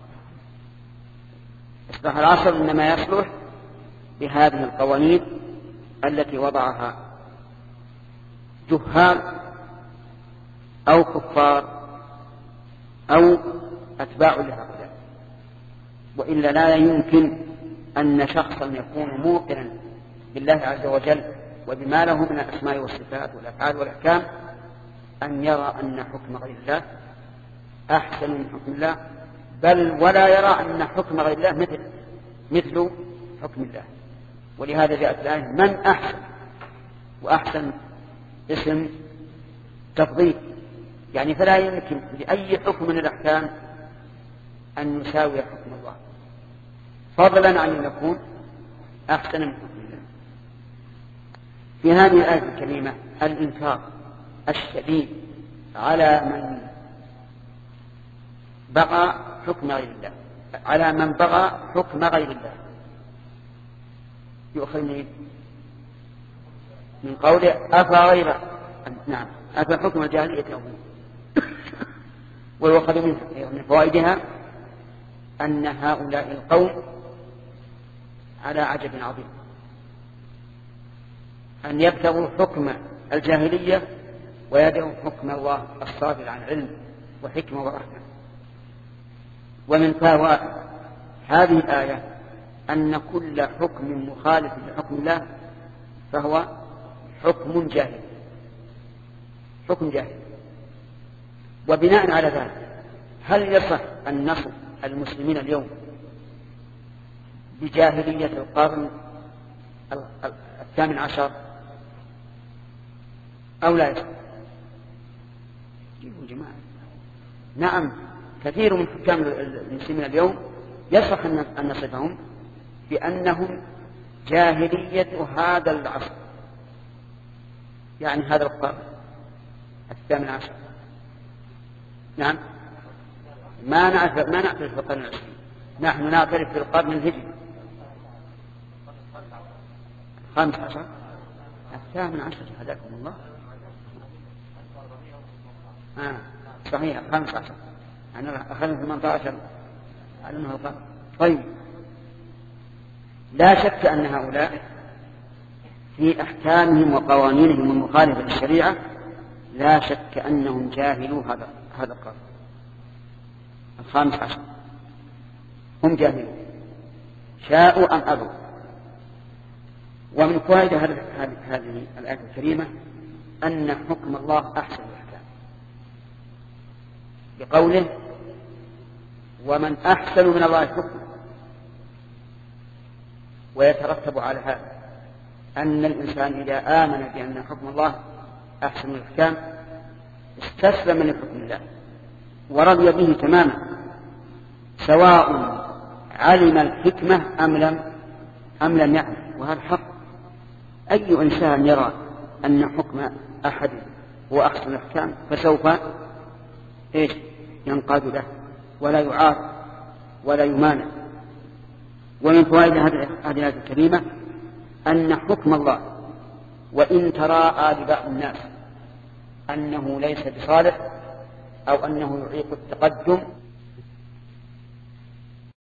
إصلاح العصر إنما يصلح بهذه القوانين التي وضعها جهال أو كفار أو أتباع لهؤلاء، وإلا لا يمكن أن شخصا يكون موقنا بالله عز وجل وبما له من الأسماء والصفات والأفعال والأحكام أن يرى أن حكم غير الله أحسن من حكم الله، بل ولا يرى أن حكم غير الله مثل مثل حكم الله. ولهذا جاءت الآية من أحسن، وأحسن اسم تفضيل، يعني فلا يمكن لأي حكم من الأحكام أن يساوي حكم الله، فضلا عن أن يكون أحسن من حكم الله. في هذه الآية الكريمة الإنكار الشديد على من بغى حكم غير الله، على من بغى حكم غير الله. يؤخذ من قوله أفغير نعم أفحكم الجاهلية يبغون. ويؤخذ من فوائدها أن هؤلاء القوم على عجب عظيم، أن يبتغوا حكم الجاهلية ويدعوا حكم الله الصادر عن علم وحكمة ورحمة. ومن فوائد هذه الآية أن كل حكم مخالف لحكم الله فهو حكم جاهل، حكم جاهل. وبناء على ذلك هل يصح أن نصف المسلمين اليوم بجاهلية القرن الثامن عشر أو لا يصح؟ جيبوا جماعة. نعم كثير من حكام المسلمين اليوم يصح أن نصفهم بأنهم جاهلية هذا العصر، يعني هذا القرن الثامن عشر. نعم ما نعترف ما نعترف بالقرن العشرين، نحن نعترف بالقرن الهجري خمس عشر الثامن عشر هداكم الله. آه صحيح خمس عشر، أنا أخذنا ثمانية عشر على أنه القرن. طيب لا شك أن هؤلاء في أحكامهم وقوانينهم المخالفة للشريعة لا شك أنهم جاهلوا هذا هذا القرن الخامس عشر، هم جاهلون شاءوا أم أبوا. ومن فوائد هذه الآية الكريمة أن حكم الله أحسن الأحكام، بقوله ومن أحسن من الله حكما. ويترتب على هذا أن الإنسان إذا آمن بأن حكم الله أحسن الأحكام استسلم لحكم الله ورضي به تماما، سواء علم الحكمة أم لم أم لم يعلم. وهذا حق، أي إنسان يرى أن حكم أحد هو أحسن الأحكام فسوف إيش ينقاد له ولا يعارض ولا يمانع. ومن فوائد هذه الآية الكريمة أن حكم الله وإن تراءى لبعض الناس أنه ليس بصالح أو أنه يعيق التقدم